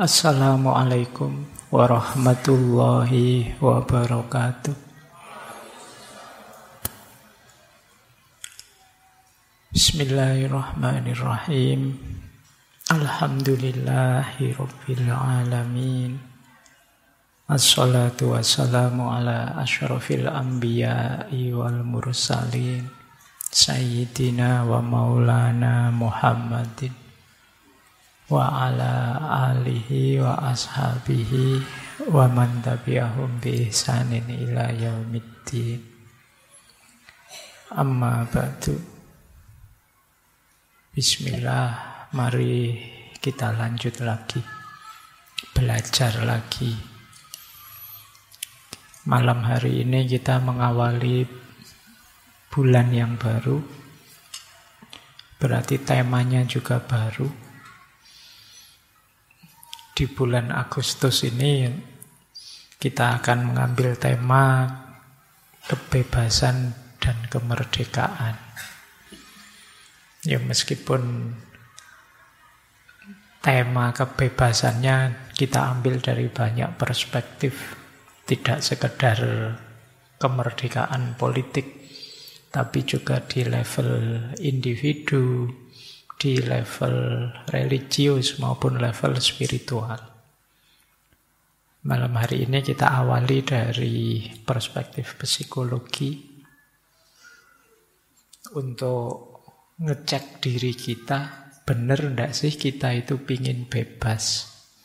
Assalamualaikum warahmatullahi wabarakatuh. Bismillahirrahmanirrahim. Alhamdulillahi rabbil alamin. Assalatu wassalamu ala asyrafil anbiya'i wal mursalin Sayyidina wa maulana Muhammadin wa ala alihi wa ashabihi wa man tabi'ahum bi ihsanin ila yaumiddin. Amma ba'du. Bismillah, mari kita lanjut lagi, belajar lagi. Malam hari ini kita mengawali bulan yang baru, berarti temanya juga baru. Di bulan Agustus ini kita akan mengambil tema kebebasan dan kemerdekaan. Ya, meskipun tema kebebasannya kita ambil dari banyak perspektif, tidak sekedar kemerdekaan politik, tapi juga di level individu, di level religius maupun level spiritual. Malam hari ini kita awali dari perspektif psikologi untuk ngecek diri kita, benar enggak sih kita itu pingin bebas.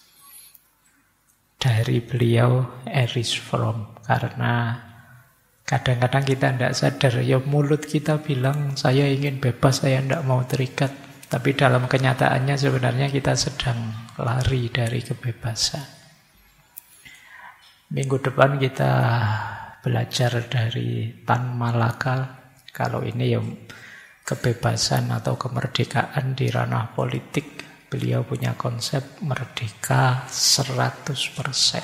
Dari beliau Erich Fromm, karena kadang-kadang kita enggak sadar, ya mulut kita bilang saya ingin bebas, saya enggak mau terikat. Tapi dalam kenyataannya sebenarnya kita sedang lari dari kebebasan. Minggu depan kita belajar dari Tan Malaka. Kalau ini ya kebebasan atau kemerdekaan di ranah politik. Beliau punya konsep merdeka 100%.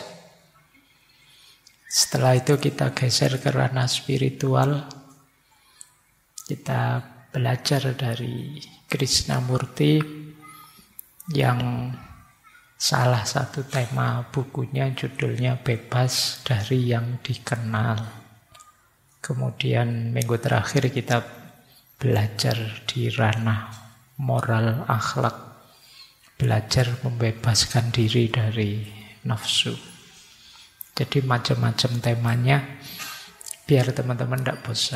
Setelah itu kita geser ke ranah spiritual. Kita belajar dari Krishnamurti yang salah satu tema bukunya judulnya Bebas dari Yang Dikenal. Kemudian minggu terakhir kita belajar di ranah moral akhlak, belajar membebaskan diri dari nafsu. Jadi macam-macam temanya biar teman-teman tidak bosan.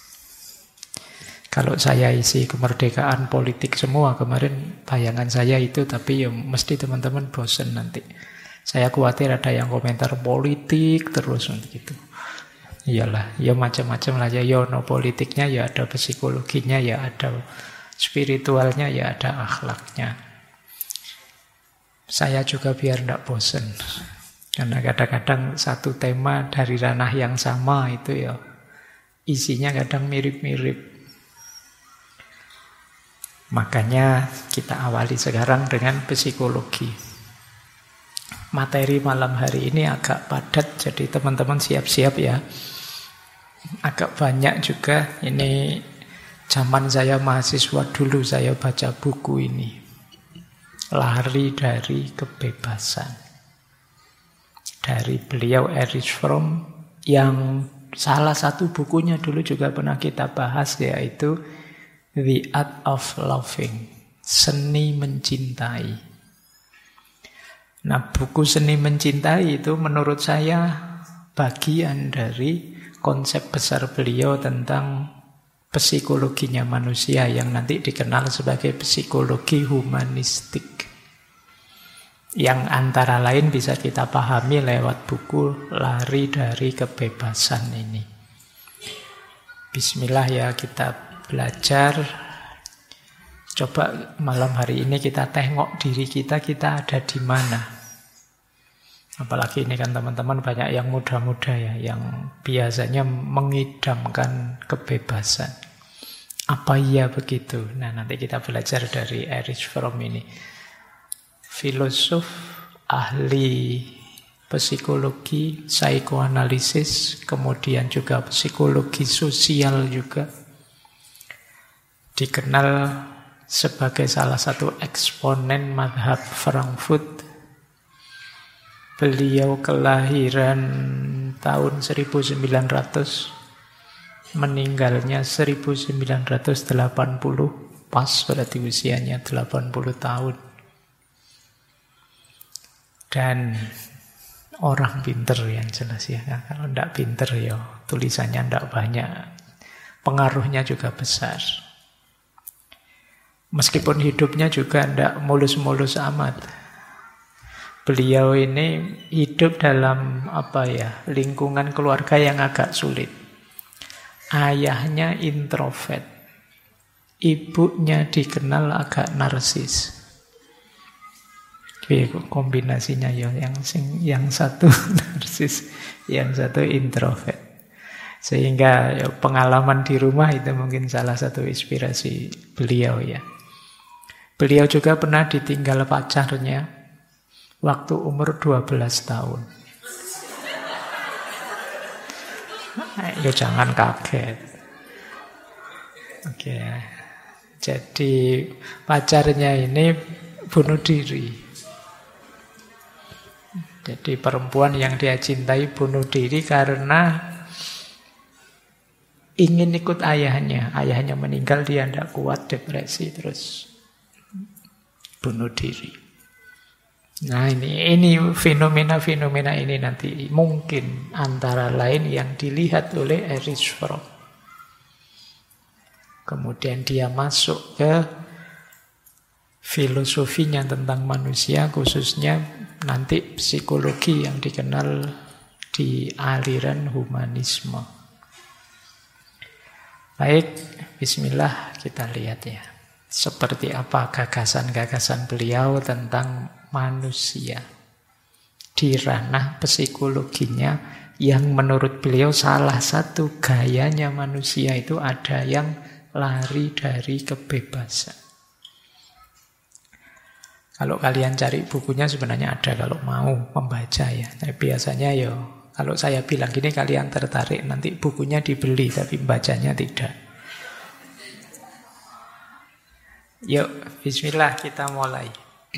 Kalau saya isi kemerdekaan politik semua, kemarin bayangan saya itu, tapi ya mesti teman-teman bosan nanti. Saya khawatir ada yang komentar politik terus gitu. Iyalah, ya macam-macam lah ya. Ya no politiknya, ya ada psikologinya, ya ada spiritualnya, ya ada akhlaknya. Saya juga biar tidak bosan. Karena kadang-kadang satu tema dari ranah yang sama itu ya isinya kadang mirip-mirip. Makanya kita awali sekarang dengan psikologi. Materi malam hari ini agak padat, jadi teman-teman siap-siap ya. Agak banyak juga. Ini zaman saya mahasiswa dulu saya baca buku ini. Lari dari kebebasan. Dari beliau Erich Fromm, yang salah satu bukunya dulu juga pernah kita bahas, yaitu The Art of Loving, Seni Mencintai. Nah, buku Seni Mencintai itu menurut saya bagian dari konsep besar beliau tentang psikologinya manusia yang nanti dikenal sebagai psikologi humanistik. Yang antara lain bisa kita pahami lewat buku Lari dari Kebebasan ini. Bismillah ya, kita belajar. Coba malam hari ini kita tengok diri kita ada di mana. Apalagi ini kan teman-teman banyak yang muda-muda ya, yang biasanya mengidamkan kebebasan. Apa iya begitu? Nah, nanti kita belajar dari Erich Fromm ini. Filosof, ahli psikologi, psikoanalisis, kemudian juga psikologi sosial juga. Dikenal sebagai salah satu eksponen mazhab Frankfurt Beliau kelahiran tahun 1900, meninggalnya 1980, pas berarti usianya 80 tahun. Dan orang pinter yang jelas ya. Kalau tidak pinter ya tulisannya tidak banyak. Pengaruhnya juga besar. Meskipun hidupnya juga tidak mulus-mulus amat. Beliau ini hidup dalam lingkungan keluarga yang agak sulit. Ayahnya introvert. Ibunya dikenal agak narsis. Kombinasinya ya yang satu narsis, yang satu introvert. Sehingga ya, pengalaman di rumah itu mungkin salah satu inspirasi beliau ya. Beliau juga pernah ditinggal pacarnya waktu umur 12 tahun. Ya jangan kaget. Oke. Jadi pacarnya ini bunuh diri. Jadi perempuan yang dia cintai bunuh diri karena ingin ikut ayahnya. Ayahnya meninggal, dia tidak kuat, depresi, terus bunuh diri. Nah ini fenomena-fenomena ini nanti mungkin antara lain yang dilihat oleh Erich Fromm. Kemudian dia masuk ke filosofinya tentang manusia, khususnya nanti psikologi yang dikenal di aliran humanisme. Baik, bismillah kita lihat ya. Seperti apa gagasan-gagasan beliau tentang manusia di ranah psikologinya, yang menurut beliau salah satu gayanya manusia itu ada yang lari dari kebebasan. Kalau kalian cari bukunya sebenarnya ada kalau mau membaca ya. Tapi biasanya ya kalau saya bilang gini kalian tertarik, nanti bukunya dibeli tapi bacanya tidak. Yuk, bismillah kita mulai.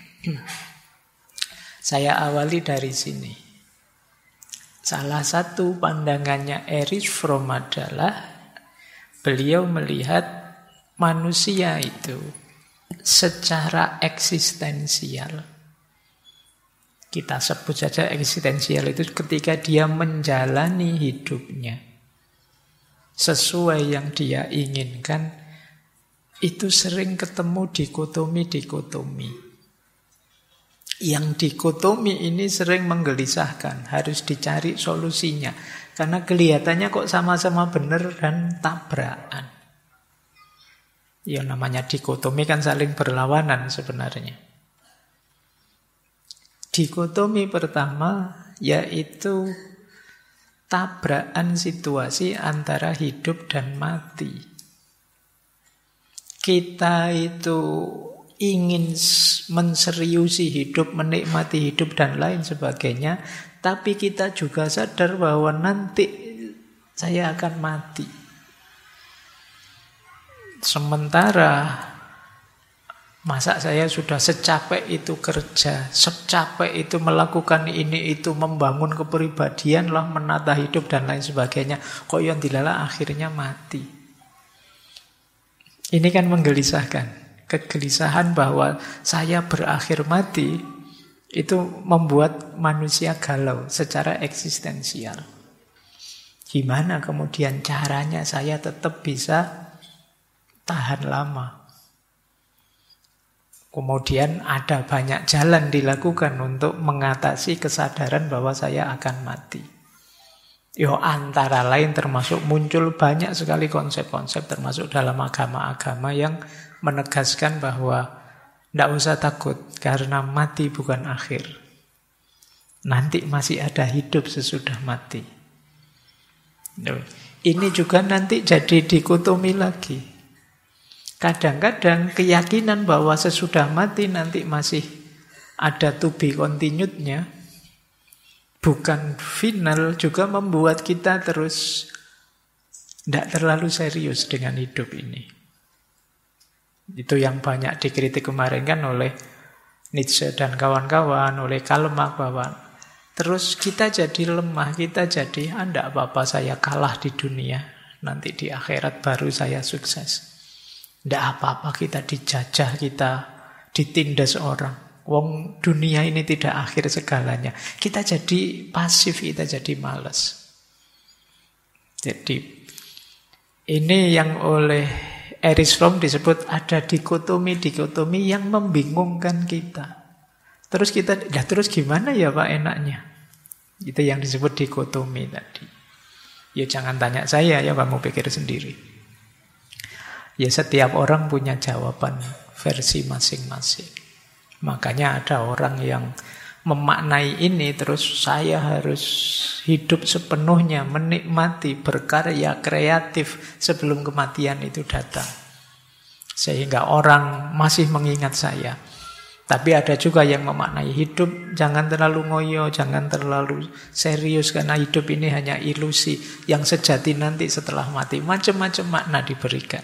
Saya awali dari sini. Salah satu pandangannya Erich Fromm adalah beliau melihat manusia itu secara eksistensial. Kita sebut saja eksistensial itu ketika dia menjalani hidupnya sesuai yang dia inginkan, itu sering ketemu dikotomi-dikotomi. Yang dikotomi ini sering menggelisahkan, harus dicari solusinya. Karena kelihatannya kok sama-sama benar dan tabrakan. Ya namanya dikotomi kan saling berlawanan sebenarnya. Dikotomi pertama yaitu tabrakan situasi antara hidup dan mati. Kita itu ingin menseriusi hidup, menikmati hidup dan lain sebagainya, tapi kita juga sadar bahwa nanti saya akan mati. Sementara masa saya sudah secapek itu kerja, secapek itu melakukan ini itu, membangun kepribadian lah, menata hidup dan lain sebagainya, kok yang dilala akhirnya mati. Ini kan menggelisahkan. Kegelisahan bahwa saya berakhir mati itu membuat manusia galau secara eksistensial. Gimana kemudian caranya saya tetap bisa tahan lama? Kemudian ada banyak jalan dilakukan untuk mengatasi kesadaran bahwa saya akan mati. Antara lain termasuk muncul banyak sekali konsep-konsep termasuk dalam agama-agama yang menegaskan bahwa tidak usah takut karena mati bukan akhir. Nanti masih ada hidup sesudah mati. Ini juga nanti jadi dikotomi lagi. Kadang-kadang keyakinan bahwa sesudah mati nanti masih ada to be continued-nya, bukan final, juga membuat kita terus tidak terlalu serius dengan hidup ini. Itu yang banyak dikritik kemarin kan oleh Nietzsche dan kawan-kawan, oleh Karl Marx, bahwa Terus kita jadi lemah, kita jadi, enggak apa-apa saya kalah di dunia, nanti di akhirat baru saya sukses. Enggak apa-apa kita dijajah, kita ditindas orang. Wong dunia ini tidak akhir segalanya. Kita jadi pasif, kita jadi malas. Jadi ini yang oleh Erich Fromm disebut ada dikotomi-dikotomi yang membingungkan kita. Terus kita, ya terus gimana ya Pak enaknya? Itu yang disebut dikotomi tadi. Ya jangan tanya saya ya, kamu pikir sendiri. Ya setiap orang punya jawaban versi masing-masing. Makanya ada orang yang memaknai ini, terus saya harus hidup sepenuhnya, menikmati, berkarya, kreatif sebelum kematian itu datang. Sehingga orang masih mengingat saya. Tapi ada juga yang memaknai hidup, jangan terlalu ngoyo, jangan terlalu serius, karena hidup ini hanya ilusi yang sejati nanti setelah mati. Macam-macam makna diberikan.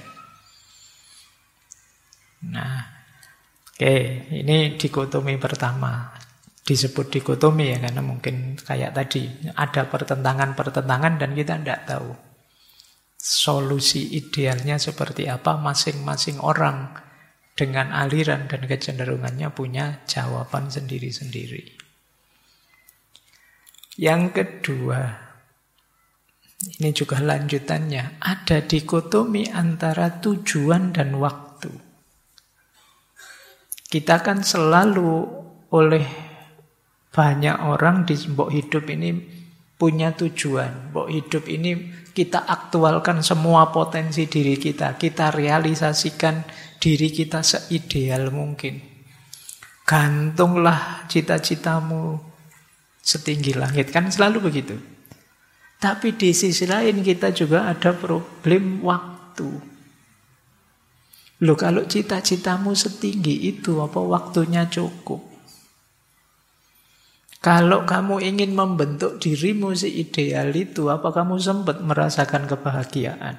Nah, oke, ini dikotomi pertama. Disebut dikotomi ya, karena mungkin kayak tadi, ada pertentangan-pertentangan dan kita tidak tahu solusi idealnya seperti apa. Masing-masing orang dengan aliran dan kecenderungannya punya jawaban sendiri-sendiri. Yang kedua, ini juga lanjutannya, ada dikotomi antara tujuan dan waktu. Kita kan selalu oleh banyak orang di mbok hidup ini punya tujuan. Mbok hidup ini kita aktualkan semua potensi diri kita. Kita realisasikan diri kita seideal mungkin. Gantunglah cita-citamu setinggi langit. Kan selalu begitu. Tapi di sisi lain kita juga ada problem waktu. Loh, kalau cita-citamu setinggi itu, apa waktunya cukup? Kalau kamu ingin membentuk dirimu seideal itu, apa kamu sempat merasakan kebahagiaan?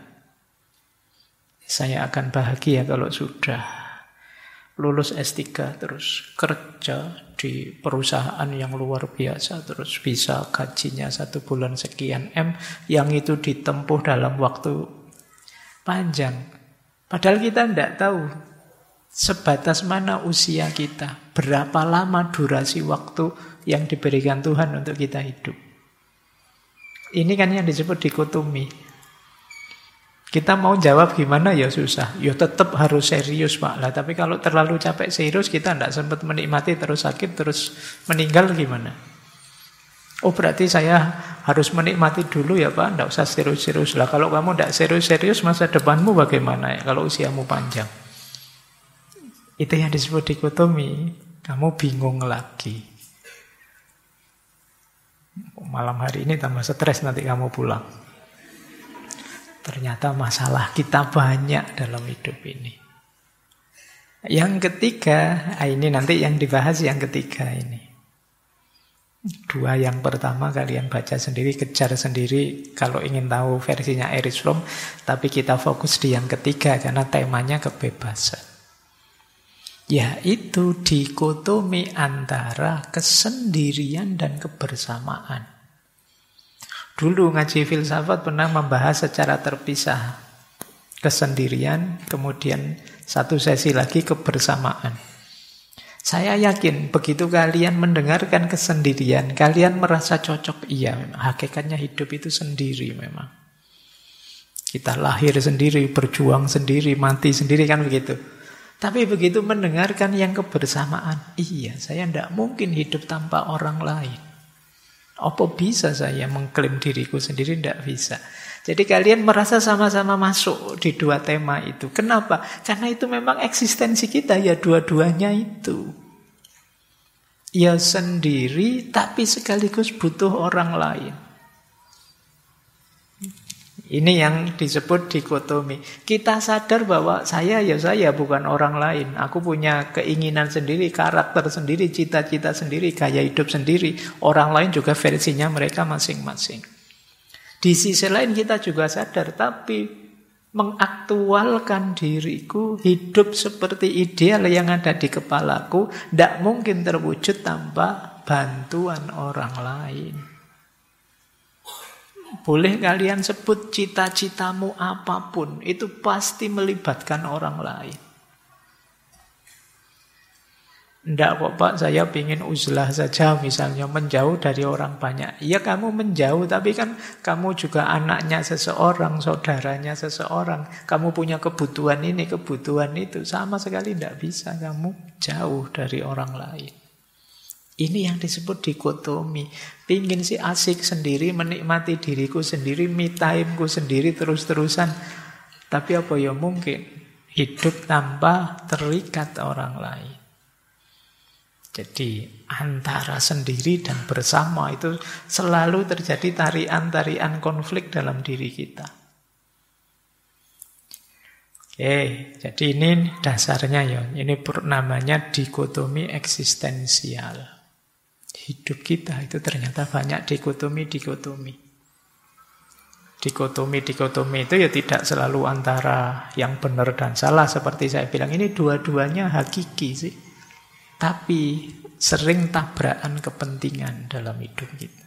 Saya akan bahagia kalau sudah lulus S3 terus kerja di perusahaan yang luar biasa, terus bisa gajinya 1 bulan sekian M, yang itu ditempuh dalam waktu panjang. Padahal kita tidak tahu sebatas mana usia kita, berapa lama durasi waktu yang diberikan Tuhan untuk kita hidup. Ini kan yang disebut dikotomi. Kita mau jawab gimana ya susah. Ya tetap harus serius Pak. Lah, tapi kalau terlalu capek serius kita tidak sempat menikmati, terus sakit, terus meninggal gimana? Oh berarti saya harus menikmati dulu ya Pak, tidak usah serius-serius. Lah kalau kamu tidak serius-serius, masa depanmu bagaimana ya kalau usiamu panjang? Itu yang disebut dikotomi. Kamu bingung lagi. Malam hari ini tambah stres nanti kamu pulang. Ternyata masalah kita banyak dalam hidup ini. Yang ketiga, ini nanti yang dibahas yang ketiga ini. 2 yang pertama kalian baca sendiri, kejar sendiri kalau ingin tahu versinya Erich Fromm. Tapi kita fokus di yang ketiga karena temanya kebebasan. Yaitu dikotomi antara kesendirian dan kebersamaan. Dulu ngaji filsafat pernah membahas secara terpisah kesendirian, kemudian satu sesi lagi kebersamaan. Saya yakin begitu kalian mendengarkan kesendirian, kalian merasa cocok. Iya, memang hakikatnya hidup itu sendiri memang. Kita lahir sendiri, berjuang sendiri, mati sendiri, kan begitu. Tapi begitu mendengarkan yang kebersamaan, iya, saya tidak mungkin hidup tanpa orang lain. Apa bisa saya mengklaim diriku sendiri? Tidak bisa. Jadi kalian merasa sama-sama masuk di 2 tema itu. Kenapa? Karena itu memang eksistensi kita ya, dua-duanya itu. Ya sendiri tapi sekaligus butuh orang lain. Ini yang disebut dikotomi. Kita sadar bahwa saya bukan orang lain. Aku punya keinginan sendiri, karakter sendiri, cita-cita sendiri, gaya hidup sendiri. Orang lain juga versinya mereka masing-masing. Di sisi lain kita juga sadar, tapi mengaktualkan diriku, hidup seperti ideal yang ada di kepalaku, tidak mungkin terwujud tanpa bantuan orang lain. Boleh kalian sebut cita-citamu apapun, itu pasti melibatkan orang lain. Enggak kok Pak, saya ingin uzlah saja misalnya, menjauh dari orang banyak. Ya kamu menjauh, tapi kan kamu juga anaknya seseorang, saudaranya seseorang. Kamu punya kebutuhan ini, kebutuhan itu. Sama sekali tidak bisa kamu jauh dari orang lain. Ini yang disebut dikotomi. Pingin sih asik sendiri, menikmati diriku sendiri, me time-ku sendiri terus-terusan. Tapi apa ya mungkin hidup tanpa terikat orang lain. Jadi antara sendiri dan bersama itu selalu terjadi tarian-tarian konflik dalam diri kita. Oke, jadi ini dasarnya ya. Ini namanya dikotomi eksistensial. Hidup kita itu ternyata banyak dikotomi-dikotomi. Dikotomi-dikotomi itu ya tidak selalu antara yang benar dan salah. Seperti saya bilang, ini dua-duanya hakiki sih. Tapi sering tabrakan kepentingan dalam hidup kita.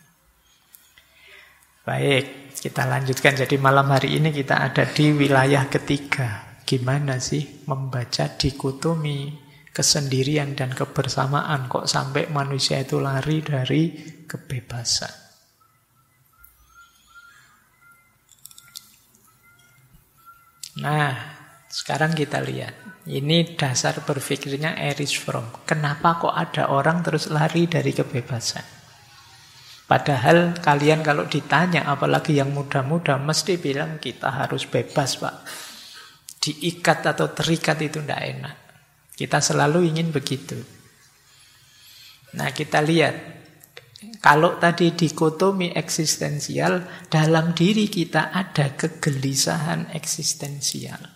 Baik, kita lanjutkan. Jadi malam hari ini kita ada di wilayah ketiga. Gimana sih membaca dikotomi kesendirian dan kebersamaan? Kok sampai manusia itu lari dari kebebasan? Nah, sekarang kita lihat. Ini dasar berpikirnya Erich Fromm. Kenapa kok ada orang terus lari dari kebebasan? Padahal kalian kalau ditanya, apalagi yang muda-muda, mesti bilang kita harus bebas, Pak. Diikat atau terikat itu tidak enak. Kita selalu ingin begitu. Nah, kita lihat. Kalau tadi dikotomi eksistensial, dalam diri kita ada kegelisahan eksistensial.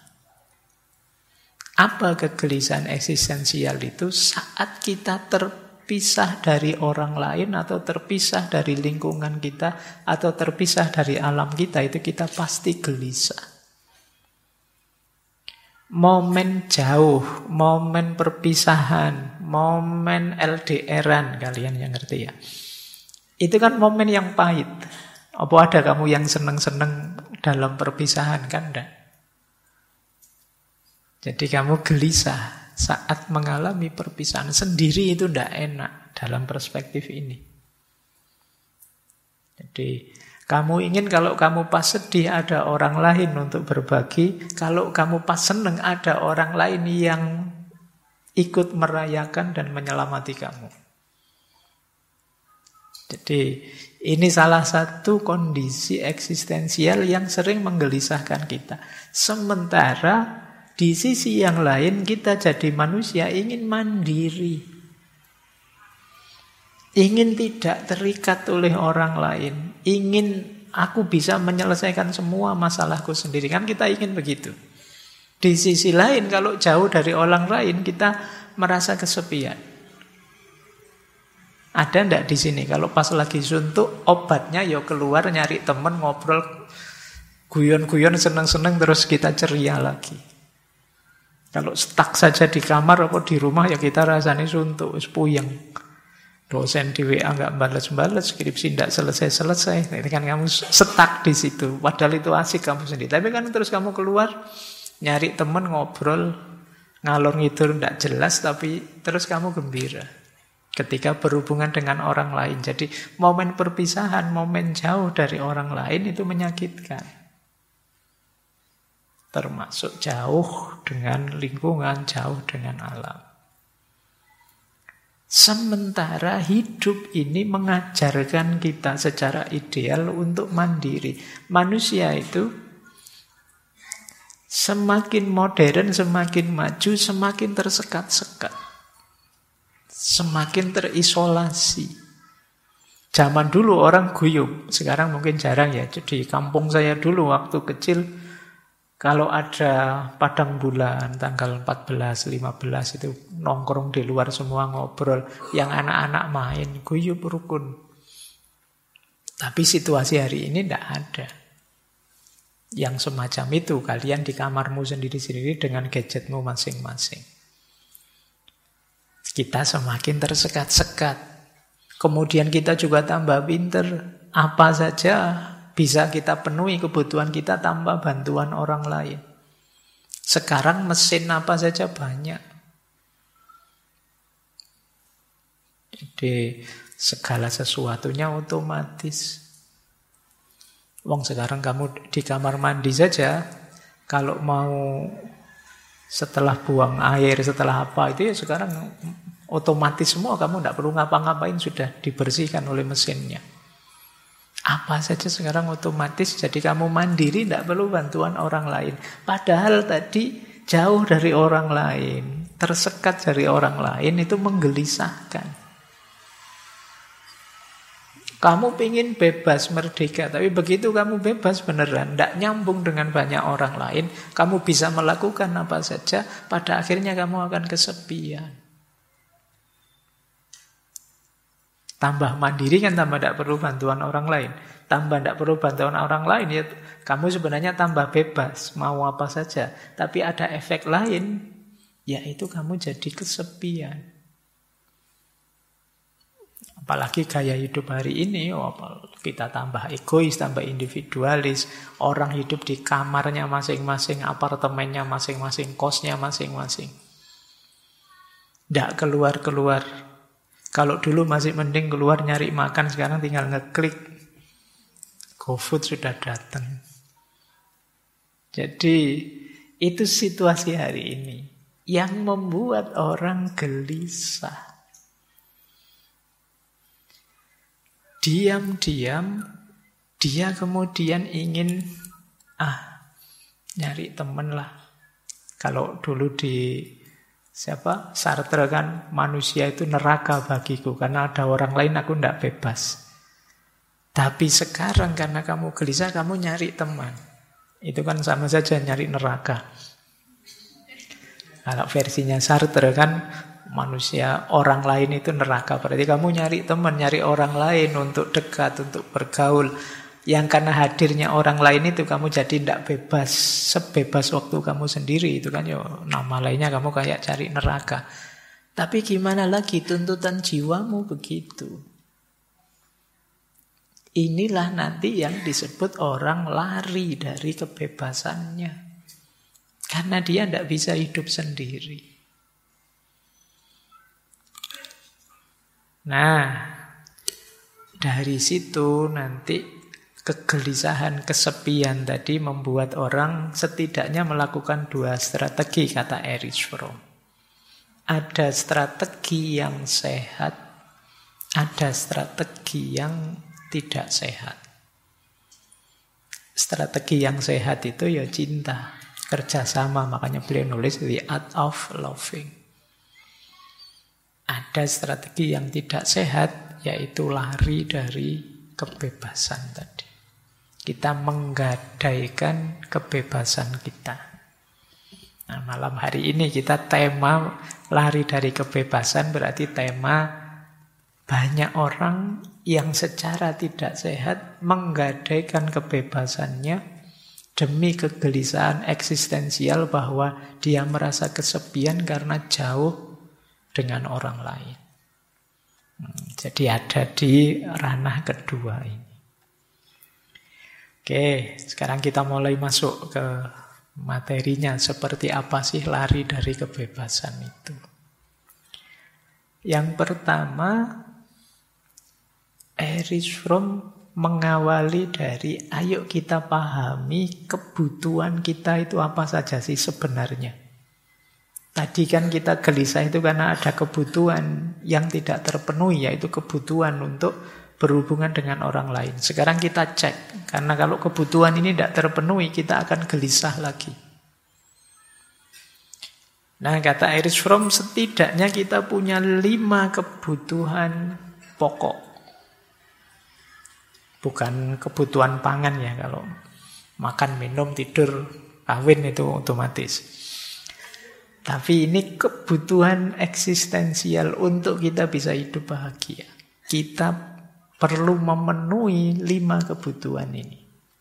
Apa kegelisahan eksistensial itu? Saat kita terpisah dari orang lain atau terpisah dari lingkungan kita atau terpisah dari alam kita, itu kita pasti gelisah. Momen jauh, momen perpisahan, momen LDR-an, kalian yang ngerti ya. Itu kan momen yang pahit. Apa ada kamu yang seneng-seneng dalam perpisahan? Kan enggak. Jadi kamu gelisah saat mengalami perpisahan. Sendiri itu tidak enak dalam perspektif ini. Jadi kamu ingin kalau kamu pas sedih ada orang lain untuk berbagi. Kalau kamu pas seneng ada orang lain yang ikut merayakan dan menyelamati kamu. Jadi ini salah satu kondisi eksistensial yang sering menggelisahkan kita. Sementara di sisi yang lain kita jadi manusia ingin mandiri. Ingin tidak terikat oleh orang lain. Ingin aku bisa menyelesaikan semua masalahku sendiri. Kan kita ingin begitu. Di sisi lain kalau jauh dari orang lain kita merasa kesepian. Ada enggak di sini kalau pas lagi suntuk obatnya ya keluar nyari teman ngobrol guyon-guyon seneng-seneng terus kita ceria lagi. Kalau stuck saja di kamar atau di rumah ya kita rasanya suntuk, puyeng. Dosen di WA nggak balas-balas, skripsi tidak selesai-selesai. Ini kan kamu stuck di situ. Padahal itu asik kamu sendiri. Tapi kan terus kamu keluar, nyari teman ngobrol, ngalor ngidul tidak jelas, tapi terus kamu gembira ketika berhubungan dengan orang lain. Jadi momen perpisahan, momen jauh dari orang lain itu menyakitkan. Termasuk jauh dengan lingkungan, jauh dengan alam. Sementara hidup ini mengajarkan kita secara ideal untuk mandiri. Manusia itu semakin modern, semakin maju, semakin tersekat-sekat. Semakin terisolasi. Zaman dulu orang guyub, sekarang mungkin jarang ya. Jadi kampung saya dulu waktu kecil, kalau ada padang bulan tanggal 14, 15 itu nongkrong di luar semua ngobrol. Yang anak-anak main, guyub rukun. Tapi situasi hari ini tidak ada. Yang semacam itu, kalian di kamarmu sendiri-sendiri dengan gadgetmu masing-masing. Kita semakin tersekat-sekat. Kemudian kita juga tambah pinter. Apa saja bisa kita penuhi kebutuhan kita tanpa bantuan orang lain. Sekarang mesin apa saja banyak. Jadi segala sesuatunya otomatis. Wong sekarang kamu di kamar mandi saja, kalau mau setelah buang air, setelah apa, itu ya sekarang otomatis semua, kamu tidak perlu ngapa-ngapain, sudah dibersihkan oleh mesinnya. Apa saja sekarang otomatis, jadi kamu mandiri, tidak perlu bantuan orang lain. Padahal tadi jauh dari orang lain, tersekat dari orang lain, itu menggelisahkan. Kamu pingin bebas, merdeka, tapi begitu kamu bebas beneran, tidak nyambung dengan banyak orang lain, kamu bisa melakukan apa saja, pada akhirnya kamu akan kesepian. Tambah mandiri kan tambah tidak perlu bantuan orang lain. Tambah tidak perlu bantuan orang lain, ya kamu sebenarnya tambah bebas, mau apa saja. Tapi ada efek lain, yaitu kamu jadi kesepian. Apalagi gaya hidup hari ini, kita tambah egois, tambah individualis. Orang hidup di kamarnya masing-masing, apartemennya masing-masing, kosnya masing-masing. Tidak keluar-keluar. Kalau dulu masih mending keluar nyari makan, sekarang tinggal ngeklik. GoFood sudah datang. Jadi itu situasi hari ini yang membuat orang gelisah. Diam-diam dia kemudian ingin nyari temen lah. Kalau dulu di Sartre kan, manusia itu neraka bagiku karena ada orang lain aku tidak bebas. Tapi sekarang karena kamu gelisah, kamu nyari teman. Itu kan sama saja nyari neraka. Kalau versinya Sartre kan, manusia, orang lain itu neraka. Berarti kamu nyari teman, nyari orang lain untuk dekat, untuk bergaul. Yang karena hadirnya orang lain itu kamu jadi tidak bebas, sebebas waktu kamu sendiri. Itu kan nama lainnya kamu kayak cari neraka. Tapi gimana lagi, tuntutan jiwamu begitu. Inilah nanti yang disebut orang lari dari kebebasannya. Karena dia tidak bisa hidup sendiri. Nah, dari situ nanti kegelisahan, kesepian tadi membuat orang setidaknya melakukan dua strategi, kata Erich Fromm. Ada strategi yang sehat, ada strategi yang tidak sehat. Strategi yang sehat itu ya cinta, kerjasama, makanya beliau nulis The Art of Loving. Ada strategi yang tidak sehat, yaitu lari dari kebebasan tadi. Kita menggadaikan kebebasan kita. Nah, malam hari ini kita tema lari dari kebebasan, berarti tema banyak orang yang secara tidak sehat menggadaikan kebebasannya demi kegelisahan eksistensial bahwa dia merasa kesepian karena jauh dengan orang lain. Jadi ada di ranah kedua ini. Oke, sekarang kita mulai masuk ke materinya. Seperti apa sih lari dari kebebasan itu? Yang pertama, Erich Fromm mengawali dari ayo kita pahami kebutuhan kita itu apa saja sih sebenarnya. Tadi kan kita gelisah itu karena ada kebutuhan yang tidak terpenuhi, yaitu kebutuhan untuk berhubungan dengan orang lain. Sekarang kita cek, karena kalau kebutuhan ini tidak terpenuhi, kita akan gelisah lagi. Nah, kata Erich Fromm, setidaknya kita punya 5 kebutuhan pokok. Bukan kebutuhan pangan ya, kalau makan, minum, tidur, kawin itu otomatis. Tapi ini kebutuhan eksistensial untuk kita bisa hidup bahagia. Kita perlu memenuhi 5 kebutuhan ini.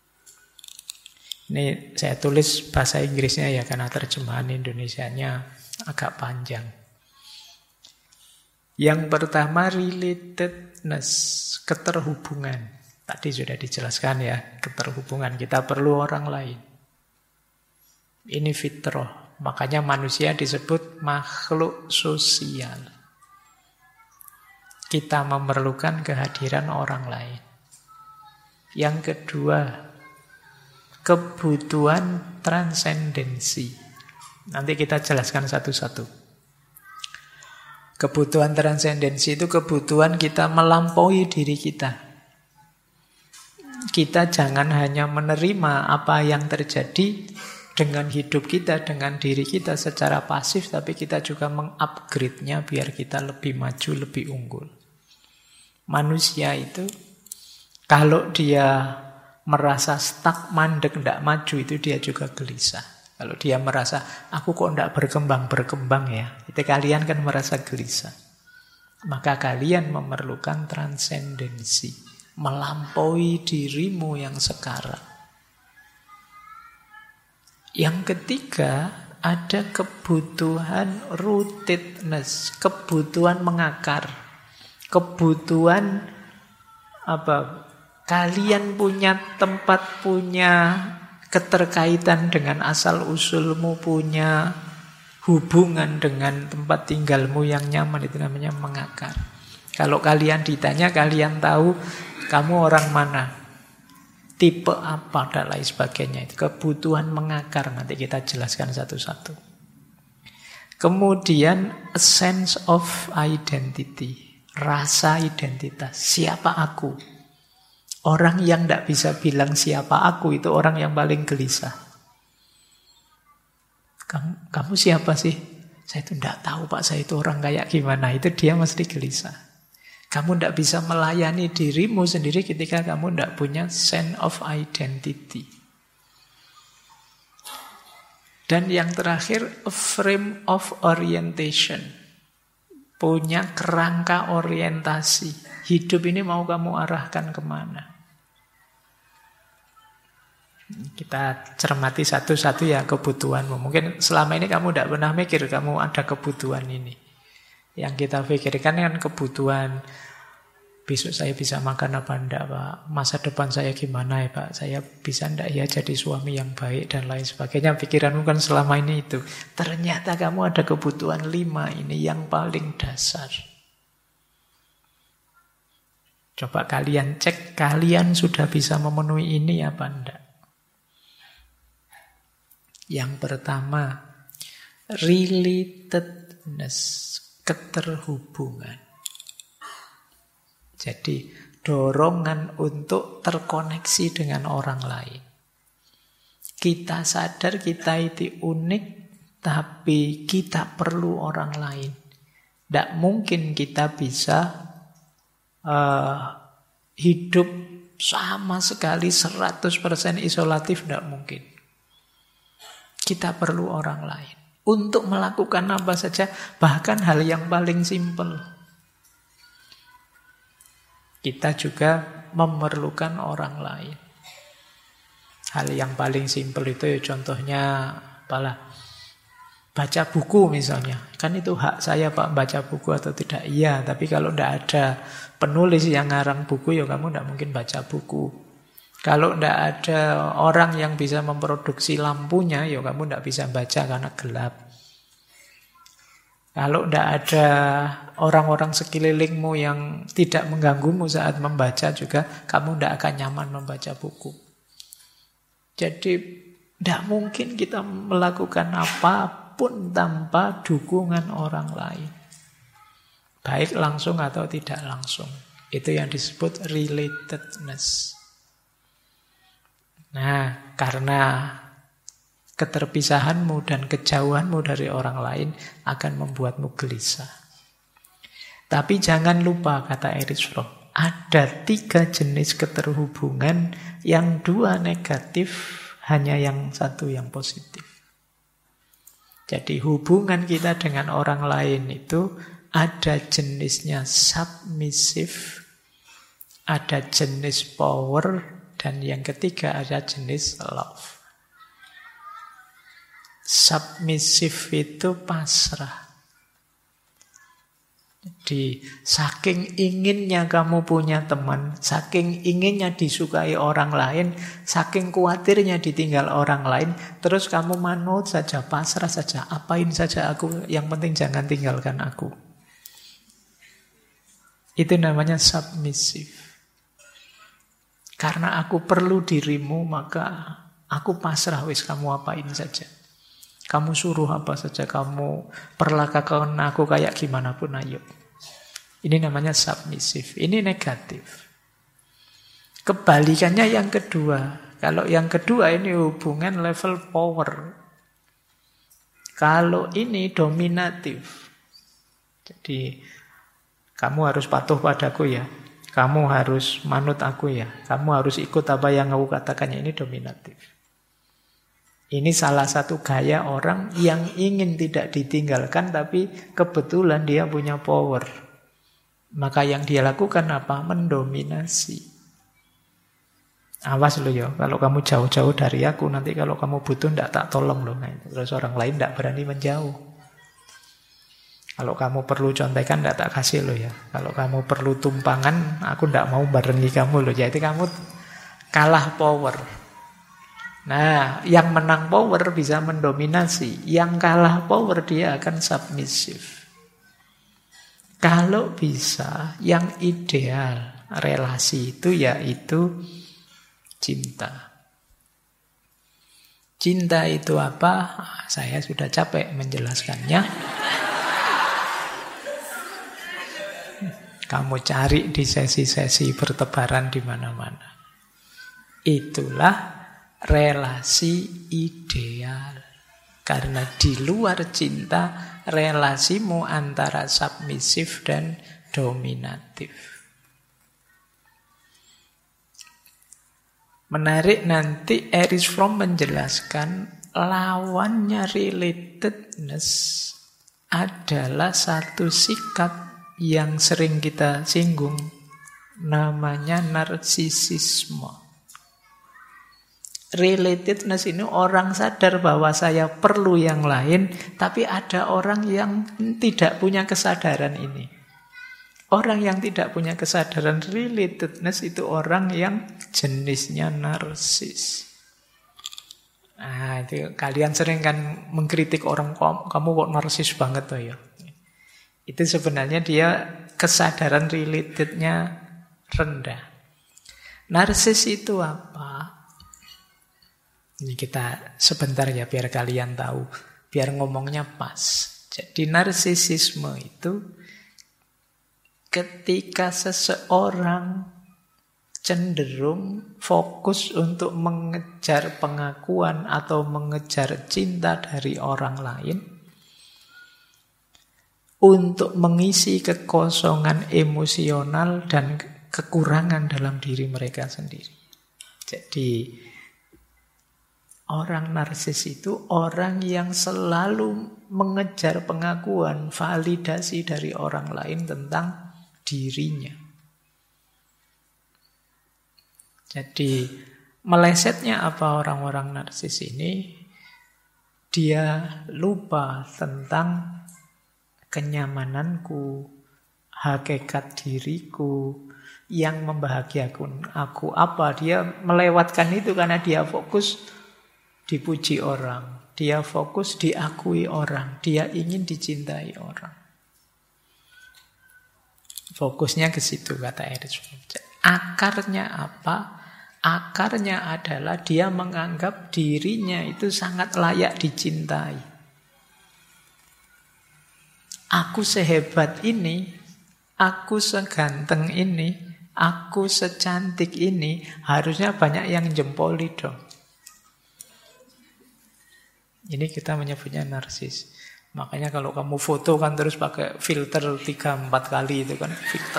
Ini saya tulis bahasa Inggrisnya ya, karena terjemahan Indonesianya agak panjang. Yang pertama relatedness, keterhubungan. Tadi sudah dijelaskan ya, keterhubungan. Kita perlu orang lain. Ini fitrah. Makanya manusia disebut makhluk sosial. Kita memerlukan kehadiran orang lain. Yang kedua, kebutuhan transendensi. Nanti kita jelaskan satu-satu. Kebutuhan transendensi itu kebutuhan kita melampaui diri kita. Kita jangan hanya menerima apa yang terjadi dengan hidup kita, dengan diri kita secara pasif, tapi kita juga mengupgrade-nya biar kita lebih maju, lebih unggul. Manusia itu kalau dia merasa stuck, mandek, tidak maju, itu dia juga gelisah. Kalau dia merasa, aku kok tidak berkembang ya, itu kalian kan merasa gelisah. Maka kalian memerlukan transendensi, melampaui dirimu yang sekarang. Yang ketiga, ada kebutuhan rootedness, kebutuhan mengakar. Kebutuhan apa? Kalian punya tempat, punya keterkaitan dengan asal-usulmu, punya hubungan dengan tempat tinggalmu yang nyaman, itu namanya mengakar. Kalau kalian ditanya, kalian tahu kamu orang mana, tipe apa, dan lain sebagainya. Itu kebutuhan mengakar, nanti kita jelaskan satu-satu. Kemudian a sense of identity, rasa identitas. Siapa aku? Orang yang tidak bisa bilang siapa aku itu orang yang paling gelisah. Kamu siapa sih? Saya itu tidak tahu Pak, saya itu orang kayak gimana. Itu dia mesti gelisah. Kamu tidak bisa melayani dirimu sendiri ketika kamu tidak punya sense of identity. Dan yang terakhir, a frame of orientation. Punya kerangka orientasi. Hidup ini mau kamu arahkan kemana? Kita cermati satu-satu ya kebutuhanmu. Mungkin selama ini kamu tidak pernah mikir kamu ada kebutuhan ini. Yang kita pikirkan kan kebutuhan, besok saya bisa makan apa enggak Pak, masa depan saya gimana ya Pak, saya bisa enggak ya jadi suami yang baik dan lain sebagainya. Pikiranmu kan selama ini itu. Ternyata kamu ada kebutuhan 5 ini yang paling dasar. Coba kalian cek, kalian sudah bisa memenuhi ini apa enggak? Yang pertama, relatedness, keterhubungan. Jadi dorongan untuk terkoneksi dengan orang lain. Kita sadar kita itu unik, tapi kita perlu orang lain. Tidak mungkin kita bisa hidup sama sekali 100% isolatif, tidak mungkin. Kita perlu orang lain untuk melakukan apa saja, bahkan hal yang paling simpel. Kita juga memerlukan orang lain. Hal yang paling simpel itu ya contohnya apalah, baca buku misalnya. Kan itu hak saya Pak, baca buku atau tidak? Iya, tapi kalau tidak ada penulis yang ngarang buku, ya kamu tidak mungkin baca buku. Kalau tidak ada orang yang bisa memproduksi lampunya, ya kamu tidak bisa baca karena gelap. Kalau tidak ada orang-orang sekelilingmu yang tidak mengganggumu saat membaca juga, kamu tidak akan nyaman membaca buku. Jadi tidak mungkin kita melakukan apapun tanpa dukungan orang lain. Baik langsung atau tidak langsung. Itu yang disebut relatedness. Nah, karena keterpisahanmu dan kejauhanmu dari orang lain akan membuatmu gelisah. Tapi jangan lupa, kata Erich Fromm, ada 3 jenis keterhubungan, yang 2 negatif, hanya yang 1 yang positif. Jadi hubungan kita dengan orang lain itu ada jenisnya submissive, ada jenis power, dan yang ketiga ada jenis love. Submissive itu pasrah. Jadi saking inginnya kamu punya teman, saking inginnya disukai orang lain, saking khawatirnya ditinggal orang lain, terus kamu manut saja, pasrah saja, apain saja aku, yang penting jangan tinggalkan aku. Itu namanya submissive. Karena aku perlu dirimu, maka aku pasrah, wis kamu apain saja. Kamu suruh apa saja, kamu perlakukan aku kayak gimana pun, ayo. Ini namanya submissive. Ini negatif. Kebalikannya yang kedua. Kalau yang kedua ini hubungan level power. Kalau ini dominatif. Jadi kamu harus patuh padaku ya. Kamu harus manut aku ya. Kamu harus ikut apa yang aku katakan. Ini dominatif. Ini salah satu gaya orang yang ingin tidak ditinggalkan, tapi kebetulan dia punya power. Maka yang dia lakukan apa? Mendominasi. Awas lo ya, kalau kamu jauh-jauh dari aku, nanti kalau kamu butuh tidak tak tolong loh. Nah, terus orang lain tidak berani menjauh. Kalau kamu perlu contekan, tidak tak kasih lo ya. Kalau kamu perlu tumpangan, aku tidak mau barengi kamu loh. Jadi kamu kalah power. Nah, yang menang power bisa mendominasi. Yang kalah power dia akan submissive. Kalau bisa, yang ideal relasi itu yaitu cinta. Cinta itu apa? Saya sudah capek menjelaskannya. Kamu cari di sesi-sesi bertebaran di mana-mana. Itulah relasi ideal. Karena di luar cinta, relasimu antara submisif dan dominatif. Menarik, nanti Erich Fromm menjelaskan lawannya relatedness adalah satu sikap yang sering kita singgung, namanya narsisisme. Relatedness ini orang sadar bahwa saya perlu yang lain, tapi ada orang yang tidak punya kesadaran ini. Orang yang tidak punya kesadaran relatedness itu orang yang jenisnya narsis. Nah, itu kalian sering kan mengkritik orang, kamu kok narsis banget tuh ya. Itu sebenarnya dia kesadaran relatednya rendah. Narsis itu apa? Ini kita sebentar ya biar kalian tahu, biar ngomongnya pas. Jadi narsisisme itu ketika seseorang cenderung fokus untuk mengejar pengakuan atau mengejar cinta dari orang lain untuk mengisi kekosongan emosional dan kekurangan dalam diri mereka sendiri. Jadi orang narsis itu orang yang selalu mengejar pengakuan, validasi dari orang lain tentang dirinya. Jadi melesetnya apa orang-orang narsis ini? Dia lupa tentang kenyamananku, hakikat diriku, yang membahagiakan aku apa. Dia melewatkan itu karena dia fokus dipuji orang, dia fokus diakui orang, dia ingin dicintai orang. Fokusnya ke situ, kata Erich Fromm. Akarnya apa? Akarnya adalah dia menganggap dirinya itu sangat layak dicintai. Aku sehebat ini, aku seganteng ini, aku secantik ini, harusnya banyak yang jempoli dong. Ini kita menyebutnya narsis. Makanya kalau kamu foto kan terus pakai filter 3-4 kali itu kan filter.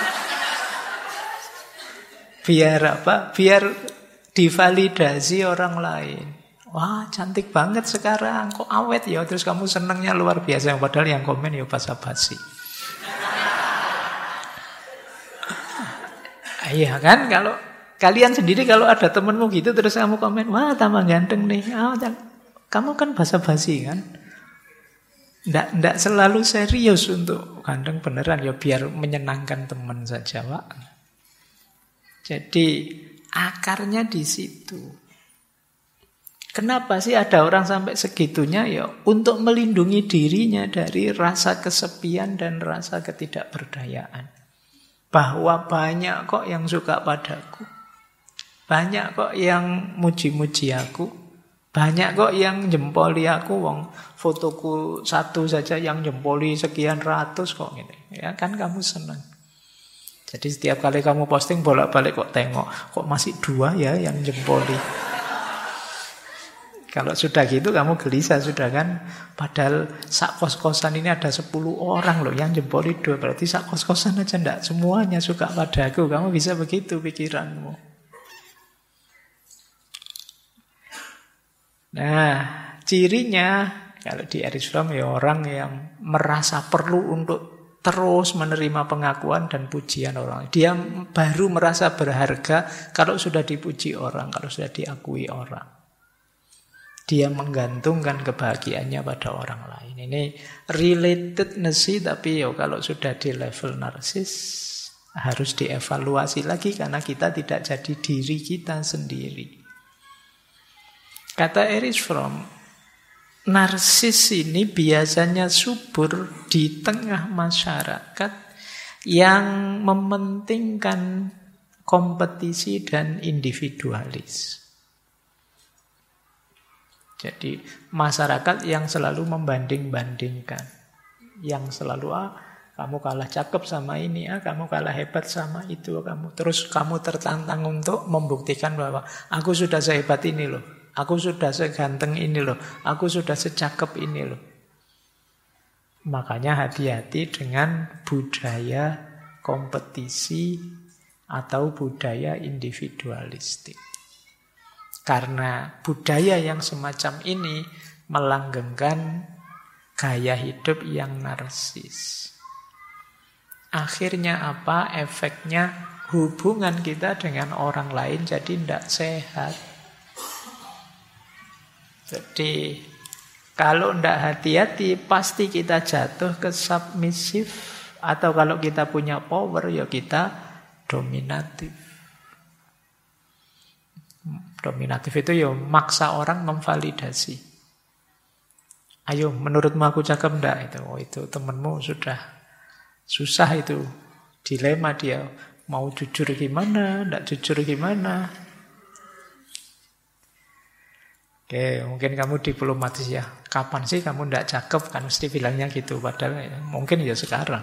Biar apa? Biar divalidasi orang lain. Wah, cantik banget sekarang, kok awet ya. Terus kamu senangnya luar biasa, padahal yang komen ya basa-basi. Iya kan, kalau kalian sendiri kalau ada temenmu gitu terus kamu komen, wah tambah ganteng nih. Kamu kan basa-basi kan? Nggak selalu serius untuk kadang beneran ya biar menyenangkan teman saja, Pak. Jadi akarnya di situ. Kenapa sih ada orang sampai segitunya? Ya untuk melindungi dirinya dari rasa kesepian dan rasa ketidakberdayaan. Bahwa banyak kok yang suka padaku. Banyak kok yang muji-muji aku. Banyak kok yang jempoli aku. Wong fotoku satu saja yang jempoli sekian ratus kok gitu. Ya kan kamu senang. Jadi setiap kali kamu posting bolak-balik kok tengok. Kok masih 2 ya yang jempoli. Kalau sudah gitu kamu gelisah sudah kan. Padahal sak kos-kosan ini ada 10 orang loh yang jempoli 2. Berarti sak kos-kosan aja enggak semuanya suka padaku. Kamu bisa begitu pikiranmu. Nah, cirinya kalau di Erich Fromm ya orang yang merasa perlu untuk terus menerima pengakuan dan pujian orang. Dia baru merasa berharga kalau sudah dipuji orang, kalau sudah diakui orang. Dia menggantungkan kebahagiaannya pada orang lain. Ini relatedness sih, tapi ya kalau sudah di level narsis harus dievaluasi lagi karena kita tidak jadi diri kita sendiri. Kata Erich Fromm, narsis ini biasanya subur di tengah masyarakat yang mementingkan kompetisi dan individualis. Jadi masyarakat yang selalu membanding-bandingkan. Yang selalu, kamu kalah cakep sama ini, kamu kalah hebat sama itu, kamu. Terus kamu tertantang untuk membuktikan bahwa aku sudah sehebat ini loh. Aku sudah seganteng ini loh. Aku sudah secakep ini loh. Makanya hati-hati dengan budaya kompetisi atau budaya individualistik. Karena budaya yang semacam ini melanggengkan gaya hidup yang narsis. Akhirnya apa? Efeknya hubungan kita dengan orang lain jadi tidak sehat. Jadi kalau tidak hati-hati pasti kita jatuh ke submisif. Atau kalau kita punya power ya kita dominatif. Dominatif itu ya maksa orang memvalidasi. Ayo, menurutmu aku cakep enggak? Itu temanmu sudah susah itu. Dilema dia. Mau jujur gimana, enggak jujur gimana. Oke, mungkin kamu diplomatis ya. Kapan sih kamu enggak cakep? Kan mesti bilangnya gitu. Padahal ya, mungkin ya sekarang.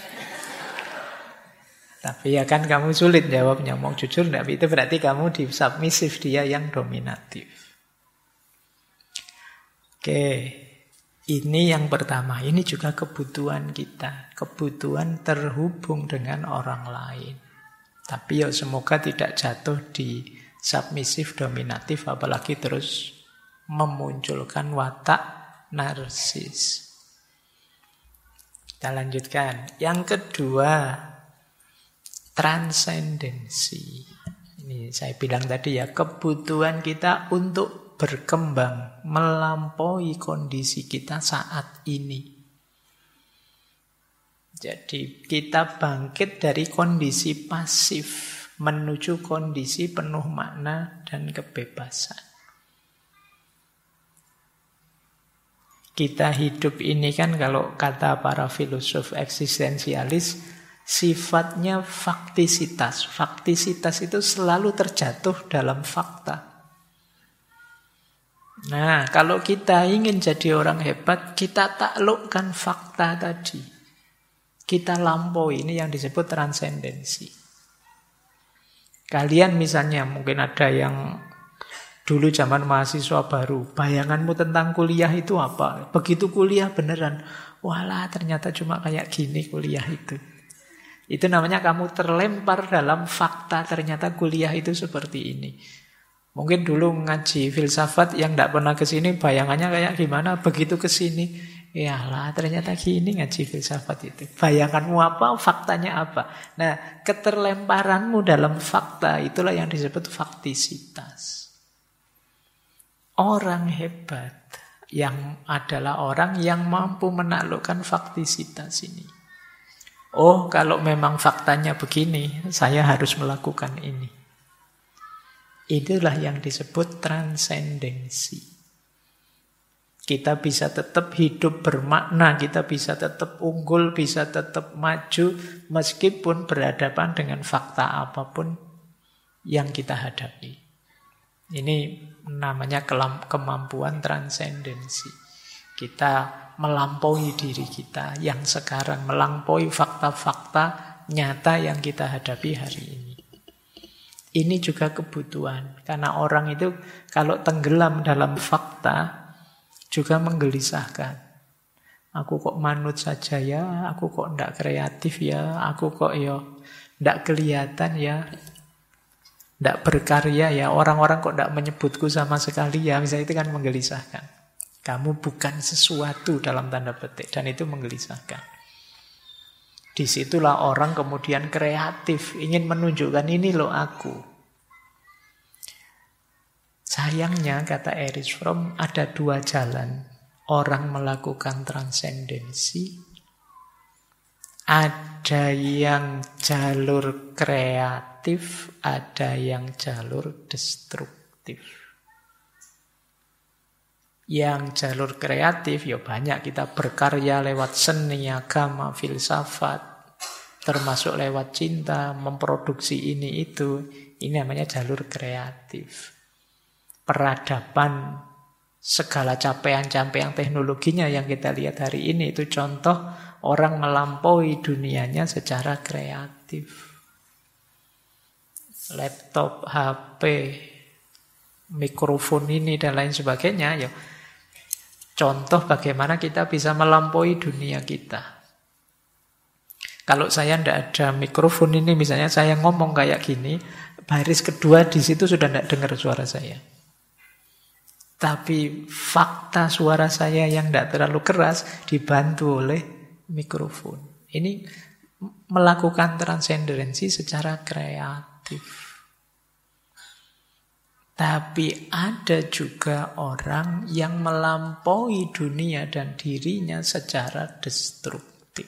Tapi ya kan kamu sulit jawabnya. Mau jujur enggak? Itu berarti kamu di submisif, dia yang dominatif. Oke, ini yang pertama. Ini juga kebutuhan kita. Kebutuhan terhubung dengan orang lain. Tapi ya semoga tidak jatuh di submisif, dominatif. Apalagi terus memunculkan watak narsis. Kita lanjutkan. Yang kedua, transendensi. Ini saya bilang tadi ya, kebutuhan kita untuk berkembang, melampaui kondisi kita saat ini. Jadi kita bangkit dari kondisi pasif menuju kondisi penuh makna dan kebebasan. Kita hidup ini kan kalau kata para filosof eksistensialis, sifatnya faktisitas. Faktisitas itu selalu terjatuh dalam fakta. Nah, kalau kita ingin jadi orang hebat, kita taklukkan fakta tadi. Kita lampaui, ini yang disebut transendensi. Kalian misalnya, mungkin ada yang dulu zaman mahasiswa baru, bayanganmu tentang kuliah itu apa? Begitu kuliah beneran, walah ternyata cuma kayak gini kuliah itu. Itu namanya kamu terlempar dalam fakta, ternyata kuliah itu seperti ini. Mungkin dulu ngaji filsafat yang tidak pernah ke sini, bayangannya kayak gimana, begitu ke sini, yalah ternyata gini ngaji filsafat itu. Bayanganmu apa, faktanya apa. Nah, keterlemparanmu dalam fakta, itulah yang disebut faktisitas. Orang hebat yang adalah orang yang mampu menaklukkan faktisitas ini. Oh, kalau memang faktanya begini, saya harus melakukan ini. Itulah yang disebut transendensi. Kita bisa tetap hidup bermakna, kita bisa tetap unggul, bisa tetap maju, meskipun berhadapan dengan fakta apapun yang kita hadapi. Ini namanya kemampuan transendensi. Kita melampaui diri kita yang sekarang, melampaui fakta-fakta nyata yang kita hadapi hari ini. Ini juga kebutuhan, karena orang itu kalau tenggelam dalam fakta, juga menggelisahkan. Aku kok manut saja ya, aku kok ndak kreatif ya, aku kok ndak kelihatan ya, ndak berkarya ya, orang-orang kok ndak menyebutku sama sekali ya, misalnya itu kan menggelisahkan. Kamu bukan sesuatu dalam tanda petik, dan itu menggelisahkan. Disitulah orang kemudian kreatif, ingin menunjukkan ini loh aku. Sayangnya, kata Erich Fromm, ada dua jalan orang melakukan transendensi. Ada yang jalur kreatif, ada yang jalur destruktif. Yang jalur kreatif, ya banyak kita berkarya lewat seni, agama, filsafat, termasuk lewat cinta, memproduksi ini itu. Ini namanya jalur kreatif. Peradaban, segala capaian-capaian teknologinya yang kita lihat hari ini itu contoh orang melampaui dunianya secara kreatif. Laptop, HP, mikrofon ini dan lain sebagainya ya contoh bagaimana kita bisa melampaui dunia kita. Kalau saya tidak ada mikrofon ini, misalnya saya ngomong kayak gini, baris kedua di situ sudah tidak dengar suara saya. Tapi fakta suara saya yang tidak terlalu keras dibantu oleh mikrofon. Ini melakukan transendensi secara kreatif. Tapi ada juga orang yang melampaui dunia dan dirinya secara destruktif.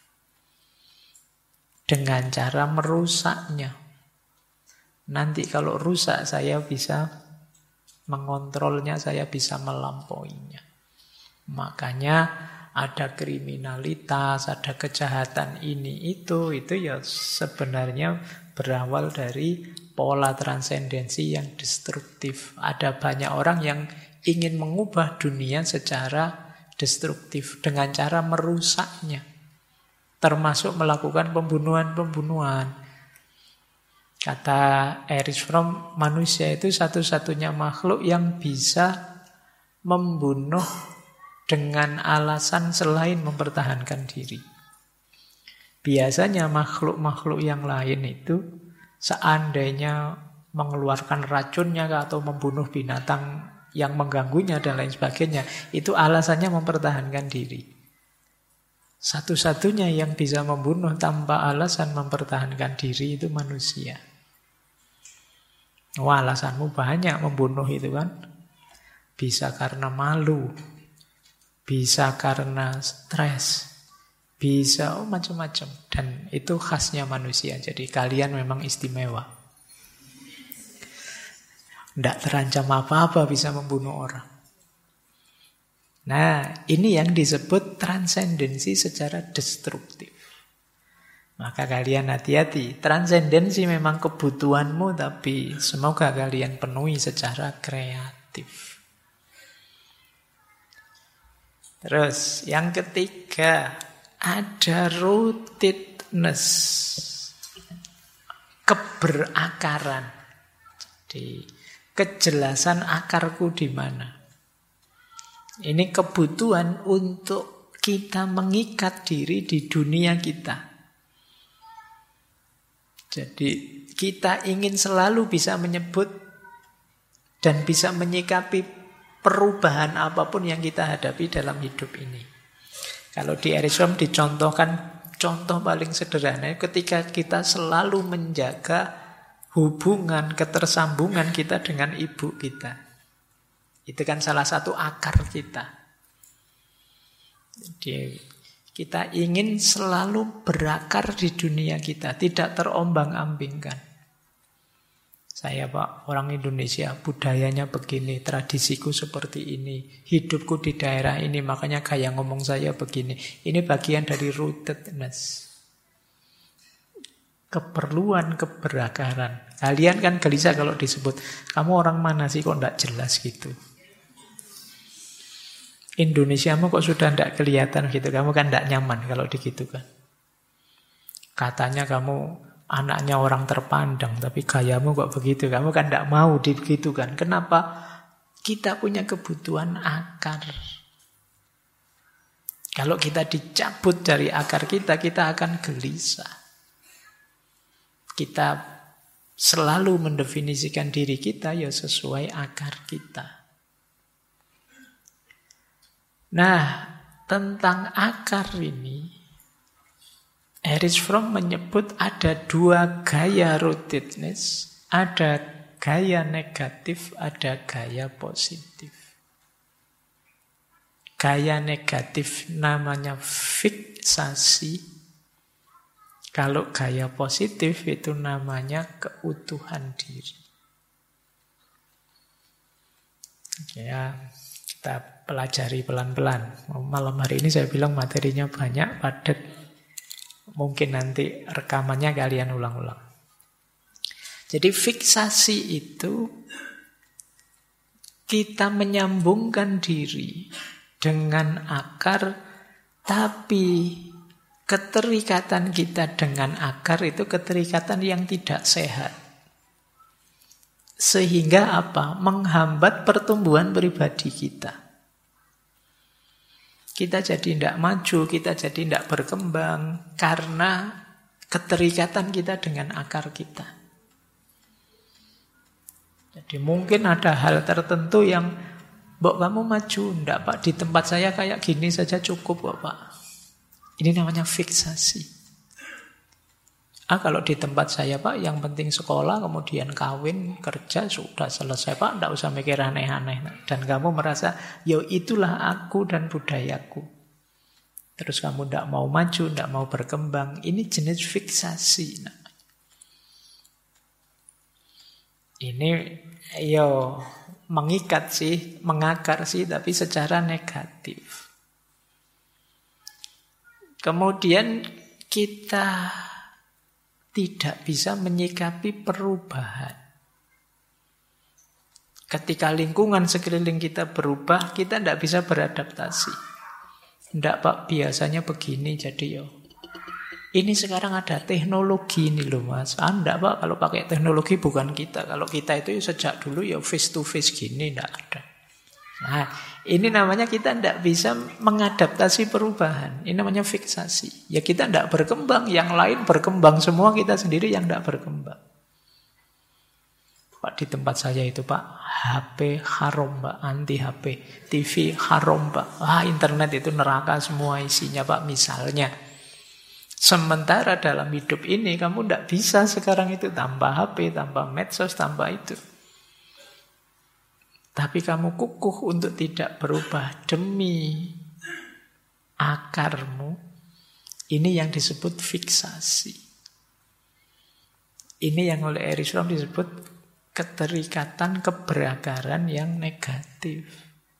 Dengan cara merusaknya. Nanti kalau rusak saya bisa mengontrolnya, saya bisa melampauinya. Makanya ada kriminalitas, ada kejahatan ini itu ya sebenarnya berawal dari pola transendensi yang destruktif. Ada banyak orang yang ingin mengubah dunia secara destruktif dengan cara merusaknya, termasuk melakukan pembunuhan-pembunuhan. Kata Erich Fromm, manusia itu satu-satunya makhluk yang bisa membunuh dengan alasan selain mempertahankan diri. Biasanya makhluk-makhluk yang lain itu seandainya mengeluarkan racunnya atau membunuh binatang yang mengganggunya dan lain sebagainya, itu alasannya mempertahankan diri. Satu-satunya yang bisa membunuh tanpa alasan mempertahankan diri itu manusia. Wah, alasanmu banyak membunuh itu kan. Bisa karena malu, bisa karena stres, bisa macam-macam. Dan itu khasnya manusia. Jadi kalian memang istimewa. Tidak terancam apa-apa bisa membunuh orang. Nah, ini yang disebut transendensi secara destruktif. Maka kalian hati-hati. Transendensi memang kebutuhanmu, tapi semoga kalian penuhi secara kreatif. Terus, yang ketiga, ada rootedness, keberakaran. Jadi, kejelasan akarku di mana. Ini kebutuhan untuk kita mengikat diri di dunia kita. Jadi kita ingin selalu bisa menyebut dan bisa menyikapi perubahan apapun yang kita hadapi dalam hidup ini. Kalau di Erich Fromm dicontohkan, contoh paling sederhana ketika kita selalu menjaga hubungan, ketersambungan kita dengan ibu kita. Itu kan salah satu akar kita. Jadi kita ingin selalu berakar di dunia kita, tidak terombang-ambingkan. Saya Pak, orang Indonesia, budayanya begini, tradisiku seperti ini, hidupku di daerah ini, makanya gaya ngomong saya begini. Ini bagian dari rootedness. Keperluan keberakaran. Kalian kan gelisah kalau disebut, kamu orang mana sih kok tidak jelas gitu. Indonesiamu kok sudah tidak kelihatan gitu, kamu kan tidak nyaman kalau digitukan. Katanya kamu anaknya orang terpandang, tapi gayamu kok begitu. Kamu kan tidak mau dibegitukan. Kenapa? Kita punya kebutuhan akar. Kalau kita dicabut dari akar kita akan gelisah. Kita selalu mendefinisikan diri kita ya sesuai akar kita. Nah, tentang akar ini, Erich Fromm menyebut ada dua gaya rootedness, ada gaya negatif, ada gaya positif. Gaya negatif namanya fiksasi, kalau gaya positif itu namanya keutuhan diri. Ya, kita pelajari pelan-pelan. Malam hari ini saya bilang materinya banyak, padat. Mungkin nanti rekamannya kalian ulang-ulang. Jadi fiksasi itu kita menyambungkan diri dengan akar, tapi keterikatan kita dengan akar itu keterikatan yang tidak sehat. Sehingga apa? Menghambat pertumbuhan pribadi kita. Kita jadi tidak maju, kita jadi tidak berkembang karena keterikatan kita dengan akar kita. Jadi mungkin ada hal tertentu yang, Mbok kamu maju, enggak Pak, di tempat saya kayak gini saja cukup kok Pak. Ini namanya fiksasi. Kalau di tempat saya Pak, yang penting sekolah, kemudian kawin, kerja, sudah selesai Pak, tidak usah mikir aneh-aneh. Dan kamu merasa, ya itulah aku dan budayaku. Terus kamu tidak mau maju, tidak mau berkembang. Ini jenis fiksasi. Ini mengikat sih, mengakar sih, tapi secara negatif. Kemudian kita tidak bisa menyikapi perubahan. Ketika lingkungan sekeliling kita berubah, kita tidak bisa beradaptasi. Tidak Pak, biasanya begini jadi ini sekarang ada teknologi ini loh Mas. Tidak Pak, kalau pakai teknologi bukan kita. Kalau kita itu sejak dulu face to face gini, tidak ada. Nah, ini namanya kita tidak bisa mengadaptasi perubahan. Ini namanya fiksasi. Ya kita tidak berkembang, yang lain berkembang semua, kita sendiri yang tidak berkembang. Pak, di tempat saya itu Pak, HP haram Pak, anti HP. TV haram Pak. Internet itu neraka semua isinya Pak, misalnya. Sementara dalam hidup ini kamu tidak bisa sekarang itu tambah HP, tambah medsos, tambah itu. Tapi kamu kukuh untuk tidak berubah demi akarmu. Ini yang disebut fiksasi. Ini yang oleh Erich Fromm disebut keterikatan keberakaran yang negatif.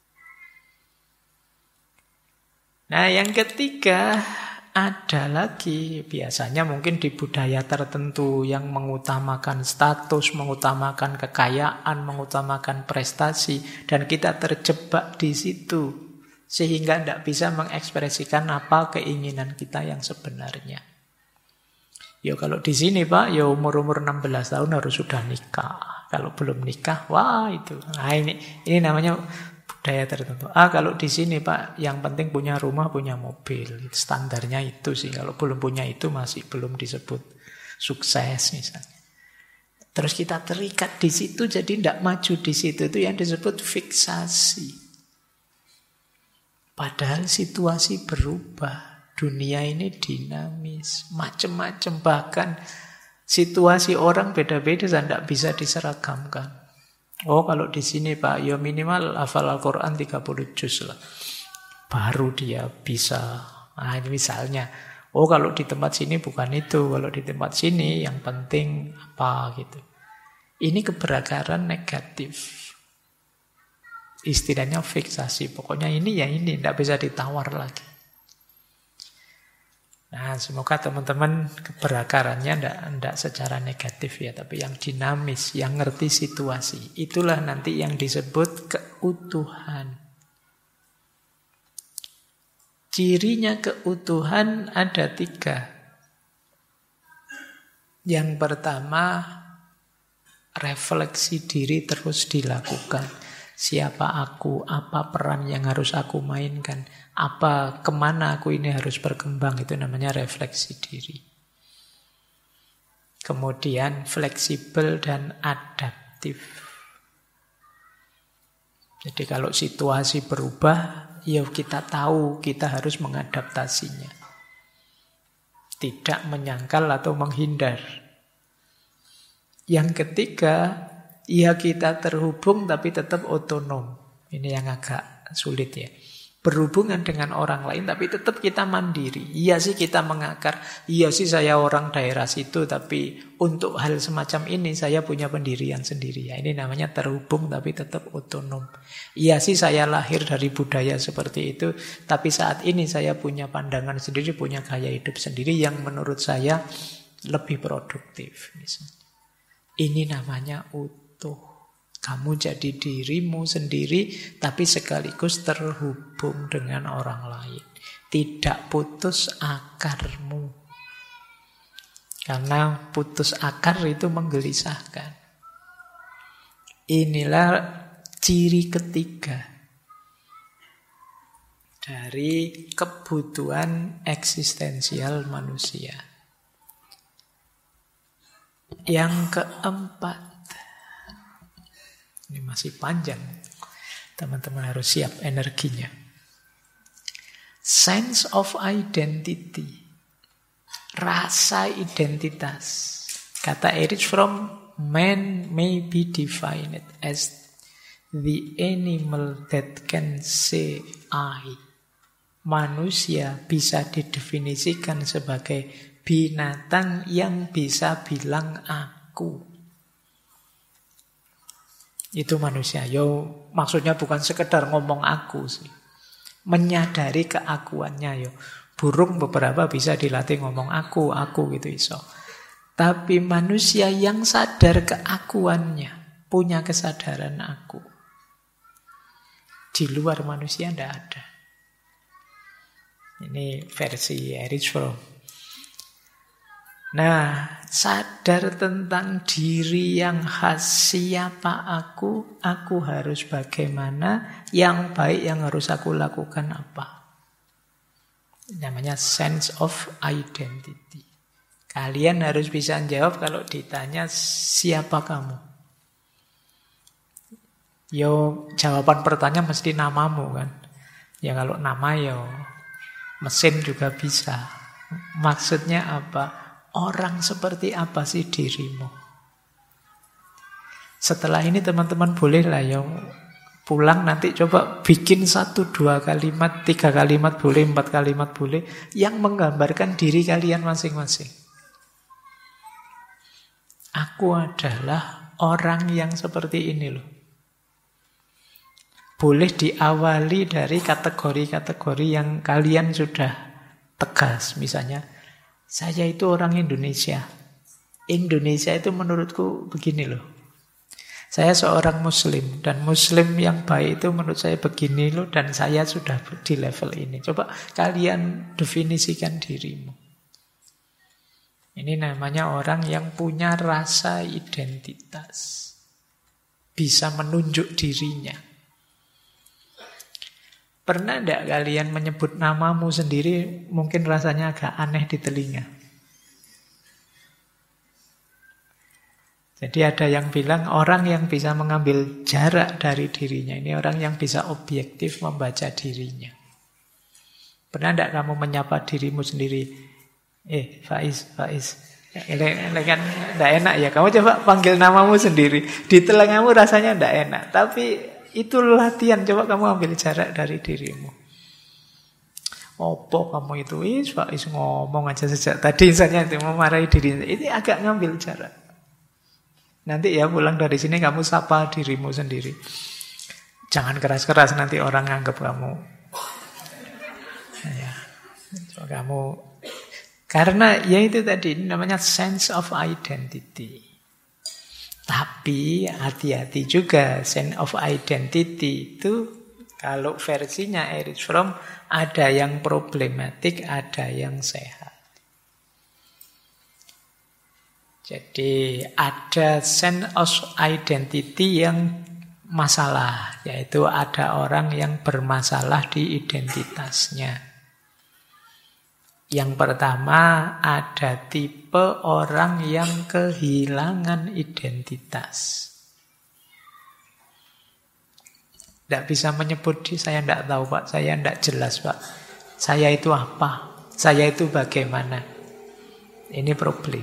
Nah, yang ketiga ada lagi, biasanya mungkin di budaya tertentu yang mengutamakan status, mengutamakan kekayaan, mengutamakan prestasi, dan kita terjebak di situ sehingga tidak bisa mengekspresikan apa keinginan kita yang sebenarnya. Ya kalau di sini Pak, ya umur-umur 16 tahun harus sudah nikah. Kalau belum nikah, wah itu. Nah ini namanya budaya tertentu. Kalau di sini Pak, yang penting punya rumah, punya mobil. Standarnya itu sih. Kalau belum punya itu masih belum disebut sukses misalnya. Terus kita terikat di situ, jadi tidak maju di situ. Itu yang disebut fiksasi. Padahal situasi berubah. Dunia ini dinamis, macam-macam. Bahkan situasi orang beda-beda dan tidak bisa diseragamkan. Oh kalau di sini Pak, ya minimal hafal Al-Quran 30 juz lah. Baru dia bisa. Nah ini misalnya. Oh kalau di tempat sini bukan itu. Kalau di tempat sini yang penting apa gitu. Ini keberakaran negatif. Istilahnya fiksasi. Pokoknya ini ya ini. Tidak bisa ditawar lagi. Nah semoga teman-teman keberakarannya tidak secara negatif ya. Tapi yang dinamis. Yang ngerti situasi. Itulah nanti yang disebut keutuhan. Cirinya keutuhan ada 3. Yang pertama, refleksi diri terus dilakukan. Siapa aku, apa peran yang harus aku mainkan, kemana aku ini harus berkembang, itu namanya refleksi diri. Kemudian fleksibel dan adaptif. Jadi kalau situasi berubah, ya kita tahu kita harus mengadaptasinya. Tidak menyangkal atau menghindar. Yang ketiga, ya kita terhubung tapi tetap otonom. Ini yang agak sulit ya. Berhubungan dengan orang lain tapi tetap kita mandiri. Iya sih kita mengakar. Iya sih saya orang daerah situ, tapi untuk hal semacam ini saya punya pendirian sendiri. Ya, ini namanya terhubung tapi tetap otonom. Iya sih saya lahir dari budaya seperti itu, tapi saat ini saya punya pandangan sendiri, punya gaya hidup sendiri yang menurut saya lebih produktif. Misalnya. Ini namanya utuh. Kamu jadi dirimu sendiri, tapi sekaligus terhubung dengan orang lain. Tidak putus akarmu. Karena putus akar itu menggelisahkan. Inilah ciri ketiga dari kebutuhan eksistensial manusia. Yang keempat, ini masih panjang, teman-teman harus siap energinya. Sense of identity, rasa identitas. Kata Erich Fromm, man may be defined as the animal that can say I. Manusia bisa didefinisikan sebagai binatang yang bisa bilang aku. Itu manusia. Yo, maksudnya bukan sekedar ngomong aku sih. Menyadari keakuannya yo. Burung beberapa bisa dilatih ngomong aku gitu iso. Tapi manusia yang sadar keakuannya, punya kesadaran aku. Di luar manusia tidak ada. Ini versi Erich Fromm. Nah, sadar tentang diri yang khas, siapa aku harus bagaimana, yang baik yang harus aku lakukan apa. Namanya sense of identity. Kalian harus bisa jawab kalau ditanya siapa kamu. Yo, jawaban pertanyaan mesti namamu kan. Ya kalau nama yo mesin juga bisa. Maksudnya apa? Orang seperti apa sih dirimu? Setelah ini teman-teman bolehlah yang pulang nanti coba bikin 1, 2 kalimat, 3 kalimat boleh, 4 kalimat boleh, yang menggambarkan diri kalian masing-masing. Aku adalah orang yang seperti ini loh. Boleh diawali dari kategori-kategori yang kalian sudah tegas. Misalnya, saya itu orang Indonesia. Indonesia itu menurutku begini loh. Saya seorang Muslim. Dan Muslim yang baik itu menurut saya begini loh. Dan saya sudah di level ini. Coba kalian definisikan dirimu. Ini namanya orang yang punya rasa identitas. Bisa menunjuk dirinya. Pernah tidak kalian menyebut namamu sendiri mungkin rasanya agak aneh di telinga? Jadi ada yang bilang orang yang bisa mengambil jarak dari dirinya. Ini orang yang bisa objektif membaca dirinya. Pernah tidak kamu menyapa dirimu sendiri? Faiz, Ini kan tidak enak ya. Kamu coba panggil namamu sendiri. Di telingamu rasanya tidak enak. Tapi itu latihan. Coba kamu ambil jarak dari dirimu. Opo kamu itu Pak is ngomong aja sejak tadi misalnya itu memarahi diri. Ini agak ngambil jarak. Nanti ya pulang dari sini kamu sapa dirimu sendiri. Jangan keras-keras nanti orang nganggap kamu. Ya, kamu karena ya itu tadi namanya sense of identity. Tapi hati-hati juga sense of identity itu kalau versinya Erich Fromm ada yang problematik, ada yang sehat. Jadi ada sense of identity yang masalah, yaitu ada orang yang bermasalah di identitasnya. Yang pertama, ada tipe orang yang kehilangan identitas. Tidak bisa menyebut, saya tidak tahu Pak, saya tidak jelas Pak. Saya itu apa? Saya itu bagaimana? Ini problem.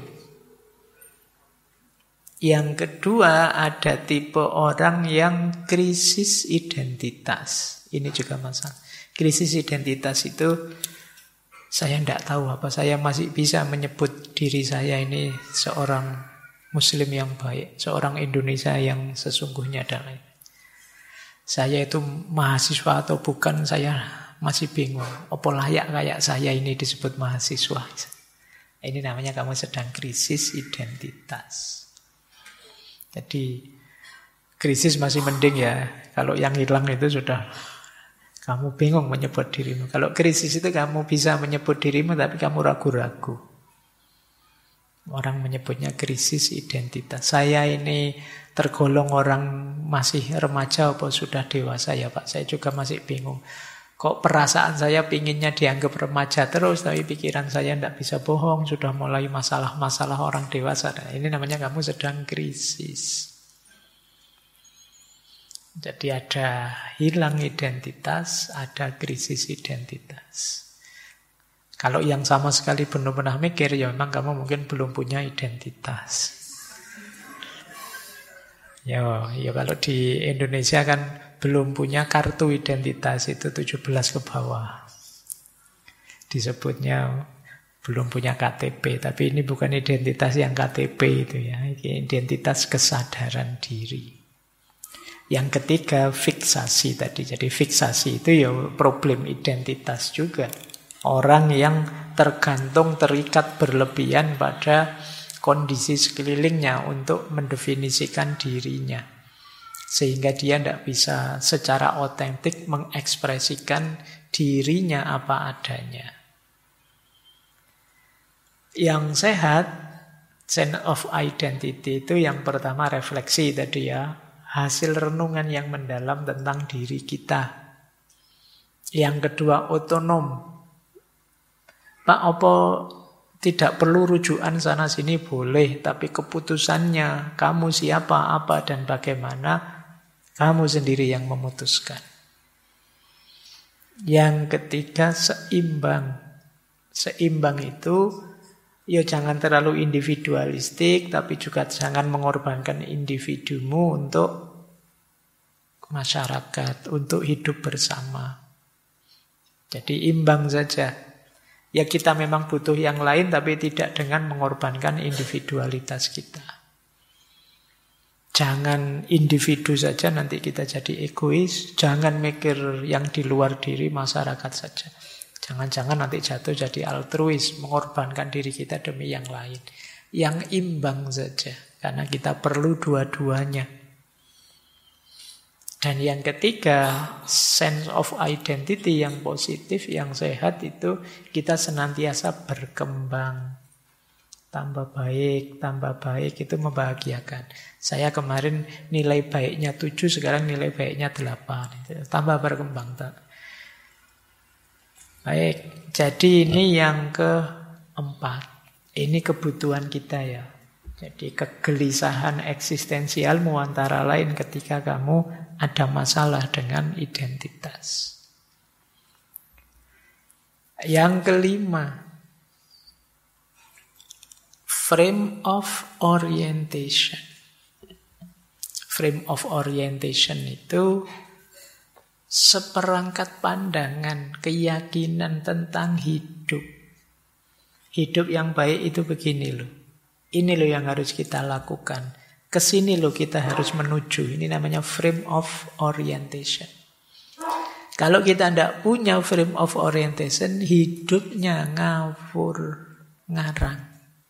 Yang kedua, ada tipe orang yang krisis identitas. Ini juga masalah. Krisis identitas itu, saya tidak tahu apa, saya masih bisa menyebut diri saya ini seorang Muslim yang baik, seorang Indonesia yang sesungguhnya adalah. Saya itu mahasiswa atau bukan, saya masih bingung. Apa layak kayak saya ini disebut mahasiswa? Ini namanya kamu sedang krisis identitas. Jadi krisis masih mending ya. Kalau yang hilang itu sudah kamu bingung menyebut dirimu. Kalau krisis itu kamu bisa menyebut dirimu tapi kamu ragu-ragu. Orang menyebutnya krisis identitas. Saya ini tergolong orang masih remaja apa sudah dewasa ya Pak? Saya juga masih bingung. Kok perasaan saya pinginnya dianggap remaja terus, tapi pikiran saya tidak bisa bohong, sudah mulai masalah-masalah orang dewasa. Nah, ini namanya kamu sedang krisis. Jadi ada hilang identitas, ada krisis identitas. Kalau yang sama sekali belum pernah mikir, ya memang kamu mungkin belum punya identitas. Ya kalau di Indonesia kan belum punya kartu identitas, itu 17 ke bawah. Disebutnya belum punya KTP, tapi ini bukan identitas yang KTP itu ya, ini identitas kesadaran diri. Yang ketiga fiksasi tadi. Jadi fiksasi itu ya problem identitas juga. Orang yang tergantung, terikat berlebihan pada kondisi sekelilingnya untuk mendefinisikan dirinya. Sehingga dia tidak bisa secara otentik mengekspresikan dirinya apa adanya. Yang sehat, sense of identity itu yang pertama refleksi tadi ya. Hasil renungan yang mendalam tentang diri kita. Yang kedua otonom. Pak, apa tidak perlu rujukan sana sini boleh, tapi keputusannya kamu siapa, apa, dan bagaimana, kamu sendiri yang memutuskan. Yang ketiga seimbang. Seimbang itu ya jangan terlalu individualistik, tapi juga jangan mengorbankan individumu untuk masyarakat, untuk hidup bersama. Jadi imbang saja. Ya kita memang butuh yang lain, tapi tidak dengan mengorbankan individualitas kita. Jangan individu saja, nanti kita jadi egois. Jangan mikir yang di luar diri masyarakat saja. Jangan-jangan nanti jatuh jadi altruis, mengorbankan diri kita demi yang lain. Yang imbang saja, karena kita perlu dua-duanya. Dan yang ketiga, sense of identity yang positif, yang sehat itu kita senantiasa berkembang. Tambah baik itu membahagiakan. Saya kemarin nilai baiknya 7, sekarang nilai baiknya 8. Tambah berkembang. Baik, jadi ini yang keempat. Ini kebutuhan kita ya. Jadi kegelisahan eksistensialmu antara lain ketika kamu ada masalah dengan identitas. Yang kelima, frame of orientation. Frame of orientation itu seperangkat pandangan, keyakinan tentang hidup. Hidup yang baik itu begini loh. Ini loh yang harus kita lakukan. Kesini loh kita harus menuju. Ini namanya frame of orientation. Kalau kita tidak punya frame of orientation, hidupnya ngawur, ngarang.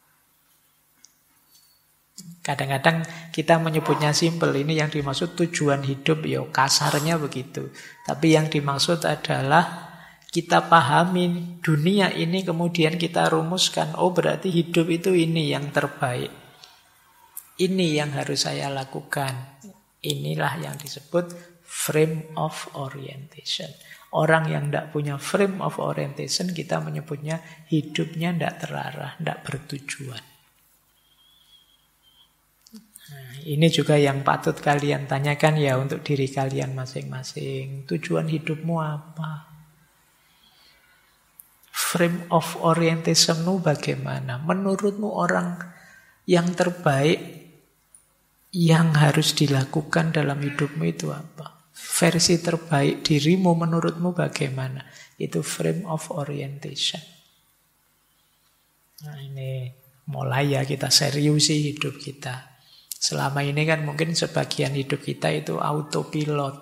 Kadang-kadang kita menyebutnya simple. Ini yang dimaksud tujuan hidup, ya kasarnya begitu. Tapi yang dimaksud adalah kita pahami dunia ini, kemudian kita rumuskan, oh berarti hidup itu ini yang terbaik. Ini yang harus saya lakukan. Inilah yang disebut frame of orientation. Orang yang tidak punya frame of orientation, kita menyebutnya hidupnya tidak terarah, tidak bertujuan. Nah, ini juga yang patut kalian tanyakan ya untuk diri kalian masing-masing. Tujuan hidupmu apa? Frame of orientationmu bagaimana? Menurutmu orang yang terbaik yang harus dilakukan dalam hidupmu itu apa? Versi terbaik dirimu menurutmu bagaimana? Itu frame of orientation. Nah ini mulai ya kita seriusi hidup kita. Selama ini kan mungkin sebagian hidup kita itu autopilot.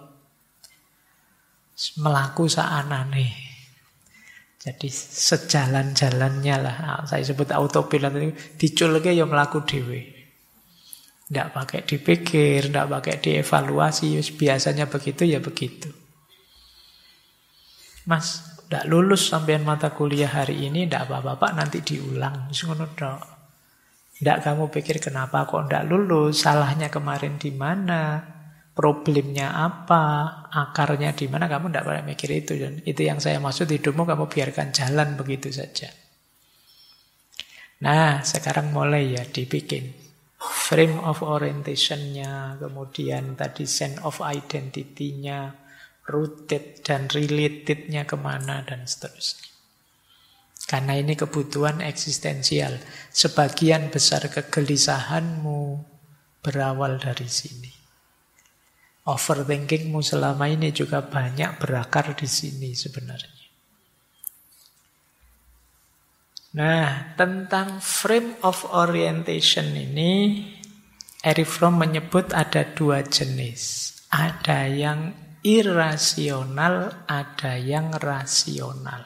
Melaku saanane. Jadi sejalan-jalannya lah. Nah, saya sebut autopilot itu diculke ya melaku dhewe. Tidak pakai dipikir, tidak pakai dievaluasi. Biasanya begitu ya begitu. Mas, tidak lulus sampean mata kuliah hari ini, tidak apa-apa Pak, nanti diulang. Tidak kamu pikir kenapa kok tidak lulus, salahnya kemarin di mana, problemnya apa, akarnya di mana, kamu tidak pernah mikir itu. Dan itu yang saya maksud, hidupmu kamu biarkan jalan begitu saja. Nah, sekarang mulai ya dibikin frame of orientation-nya, kemudian tadi sense of identity-nya, rooted dan related-nya kemana, dan seterusnya. Karena ini kebutuhan eksistensial. Sebagian besar kegelisahanmu berawal dari sini. Overthinkingmu selama ini juga banyak berakar di sini sebenarnya. Nah, tentang frame of orientation ini, Erich Fromm menyebut ada dua jenis. Ada yang irasional, ada yang rasional.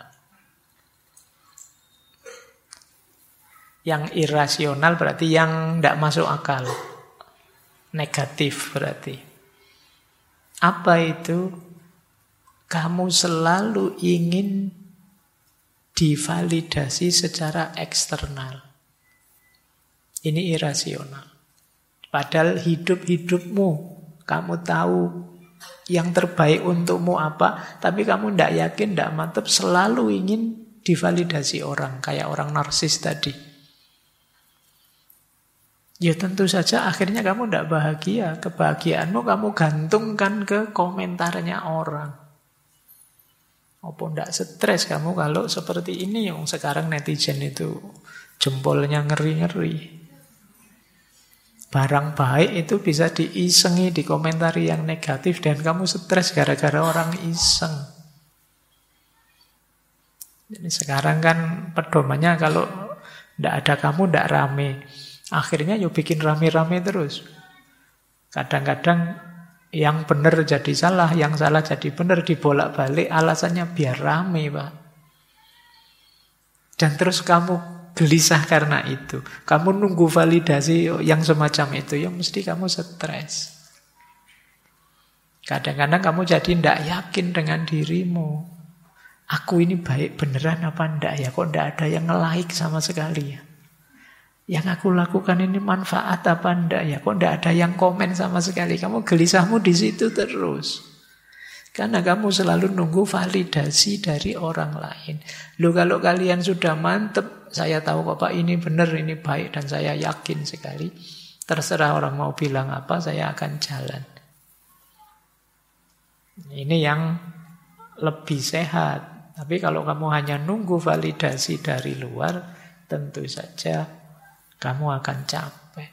Yang irasional berarti yang tidak masuk akal. Negatif berarti. Apa itu? Kamu selalu ingin divalidasi secara eksternal. Ini irasional. Padahal hidup-hidupmu, kamu tahu yang terbaik untukmu apa, tapi kamu tidak yakin, tidak mantap, selalu ingin divalidasi orang, kayak orang narsis tadi. Ya tentu saja akhirnya kamu tidak bahagia. Kebahagiaanmu kamu gantungkan ke komentarnya orang. Apa tidak stres kamu kalau seperti ini? Yang sekarang netizen itu jempolnya ngeri-ngeri. Barang baik itu bisa diisengi, dikomentari yang negatif, dan kamu stres gara-gara orang iseng. Jadi sekarang kan pedomannya kalau tidak ada kamu tidak rame. Akhirnya yuk bikin rame-rame terus. Kadang-kadang yang benar jadi salah, yang salah jadi benar, dibolak-balik, alasannya biar rame, Pak. Dan terus kamu gelisah karena itu. Kamu nunggu validasi yang semacam itu, ya mesti kamu stres. Kadang-kadang kamu jadi tidak yakin dengan dirimu. Aku ini baik beneran apa enggak ya? Kok enggak ada yang nge-like sama sekali ya? Yang aku lakukan ini manfaat apa enggak ya? Kok enggak ada yang komen sama sekali? Kamu gelisahmu di situ terus. Karena kamu selalu nunggu validasi dari orang lain. Loh kalau kalian sudah mantep, saya tahu kok Pak ini benar, ini baik, dan saya yakin sekali. Terserah orang mau bilang apa, saya akan jalan. Ini yang lebih sehat. Tapi kalau kamu hanya nunggu validasi dari luar, tentu saja kamu akan capek.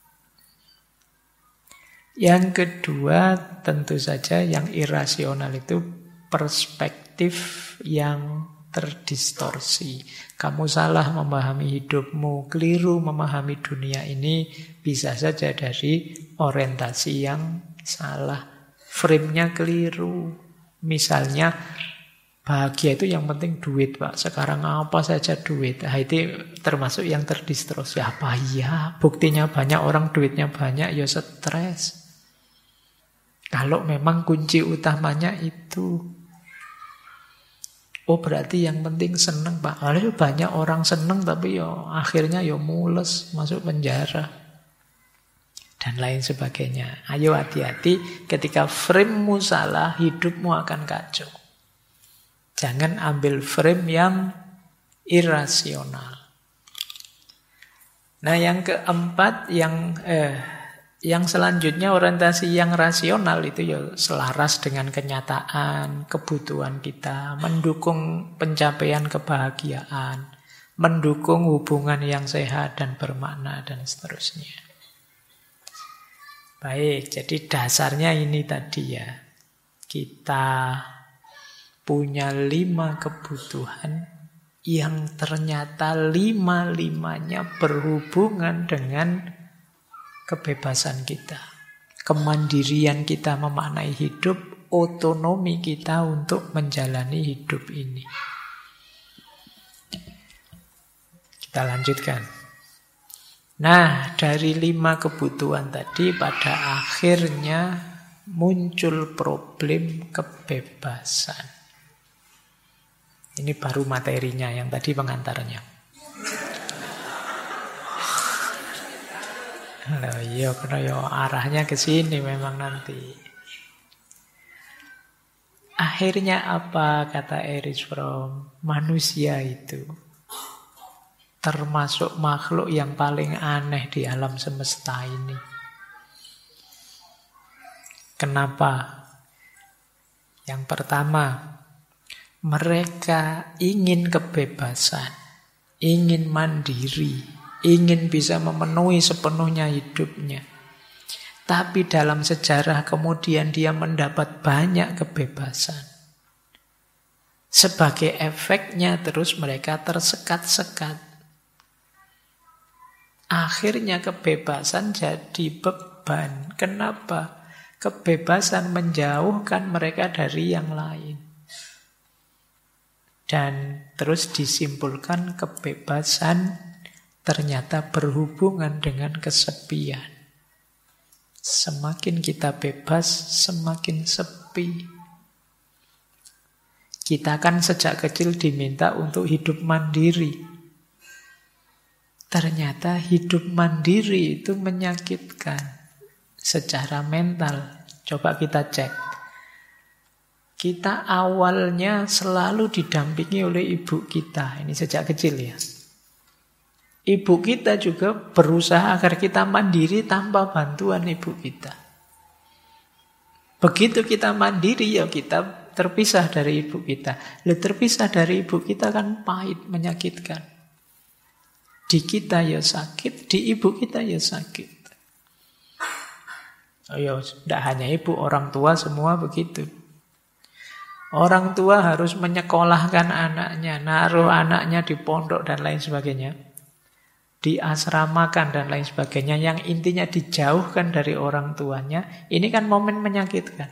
Yang kedua, tentu saja yang irasional itu perspektif yang terdistorsi. Kamu salah memahami hidupmu, keliru memahami dunia ini, bisa saja dari orientasi yang salah. Frame-nya keliru. Misalnya, bahagia itu yang penting duit, Pak. Sekarang apa saja duit. Nah, itu termasuk yang terdistorsi. Apa iya? Buktinya banyak orang duitnya banyak, ya stres. Kalau memang kunci utamanya itu. Oh, berarti yang penting seneng, Pak. Banyak orang seneng tapi ya akhirnya ya mules, masuk penjara. Dan lain sebagainya. Ayo hati-hati, ketika frame-mu salah, hidupmu akan kacau. Jangan ambil frame yang irasional. Nah, yang keempat, yang selanjutnya orientasi yang rasional itu ya selaras dengan kenyataan, kebutuhan kita, mendukung pencapaian kebahagiaan, mendukung hubungan yang sehat dan bermakna dan seterusnya. Baik, jadi dasarnya ini tadi ya. Kita punya 5 kebutuhan yang ternyata 5-limanya berhubungan dengan kebebasan kita. Kemandirian kita memaknai hidup, otonomi kita untuk menjalani hidup ini. Kita lanjutkan. Nah, dari 5 kebutuhan tadi pada akhirnya muncul problem kebebasan. Ini baru materinya, yang tadi pengantarnya. Loh, iya, karena arahnya ke sini memang nanti. Akhirnya apa kata Erich Fromm? Manusia itu termasuk makhluk yang paling aneh di alam semesta ini. Kenapa? Yang pertama, mereka ingin kebebasan, ingin mandiri, ingin bisa memenuhi sepenuhnya hidupnya. Tapi dalam sejarah kemudian dia mendapat banyak kebebasan. Sebagai efeknya terus mereka tersekat-sekat. Akhirnya kebebasan jadi beban. Kenapa? Kebebasan menjauhkan mereka dari yang lain. Dan terus disimpulkan kebebasan ternyata berhubungan dengan kesepian. Semakin kita bebas, semakin sepi. Kita kan sejak kecil diminta untuk hidup mandiri. Ternyata hidup mandiri itu menyakitkan secara mental. Coba kita cek. Kita awalnya selalu didampingi oleh ibu kita. Ini sejak kecil ya. Ibu kita juga berusaha agar kita mandiri tanpa bantuan ibu kita. Begitu kita mandiri ya kita terpisah dari ibu kita. Terpisah dari ibu kita kan pahit, menyakitkan. Di kita ya sakit, di ibu kita ya sakit. Ya, tidak hanya ibu, orang tua semua begitu. Orang tua harus menyekolahkan anaknya, naruh anaknya di pondok dan lain sebagainya. Diasramakan dan lain sebagainya. Yang intinya dijauhkan dari orang tuanya. Ini kan momen menyakitkan.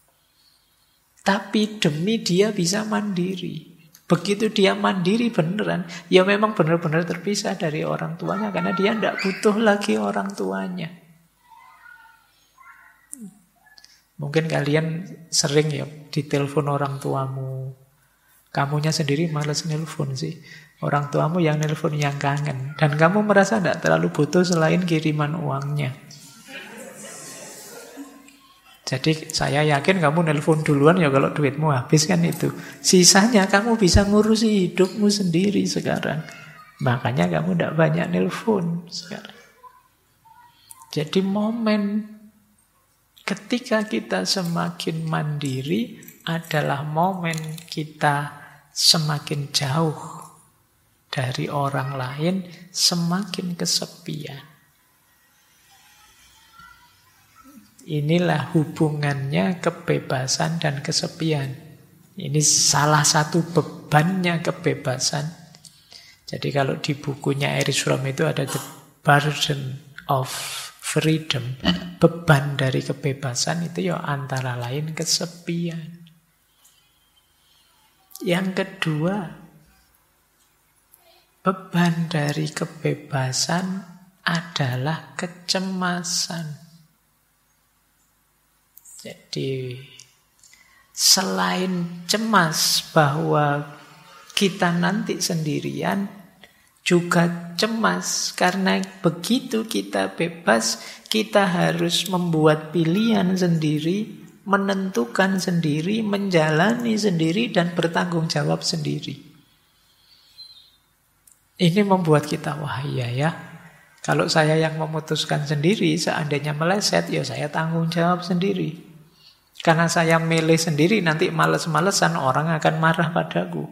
Tapi demi dia bisa mandiri. Begitu dia mandiri beneran, ya memang benar-benar terpisah dari orang tuanya. Karena dia tidak butuh lagi orang tuanya. Mungkin kalian sering ya ditelepon orang tuamu. Kamunya sendiri malas nelpon sih. Orang tuamu yang nelpon yang kangen. Dan kamu merasa tidak terlalu butuh selain kiriman uangnya. Jadi saya yakin kamu nelpon duluan ya kalau duitmu habis kan itu. Sisanya kamu bisa ngurusi hidupmu sendiri sekarang. Makanya kamu tidak banyak nelpon sekarang. Jadi momen ketika kita semakin mandiri adalah momen kita semakin jauh dari orang lain, semakin kesepian. Inilah hubungannya kebebasan dan kesepian. Ini salah satu bebannya kebebasan. Jadi kalau di bukunya Erich Fromm itu ada The Burden of Freedom. Beban dari kebebasan itu ya antara lain kesepian. Yang kedua, beban dari kebebasan adalah kecemasan. Jadi selain cemas bahwa kita nanti sendirian, juga cemas karena begitu kita bebas, kita harus membuat pilihan sendiri, menentukan sendiri, menjalani sendiri, dan bertanggung jawab sendiri. Ini membuat kita, wah iya ya, kalau saya yang memutuskan sendiri, seandainya meleset, ya saya tanggung jawab sendiri. Karena saya milih sendiri, nanti males-malesan orang akan marah padaku.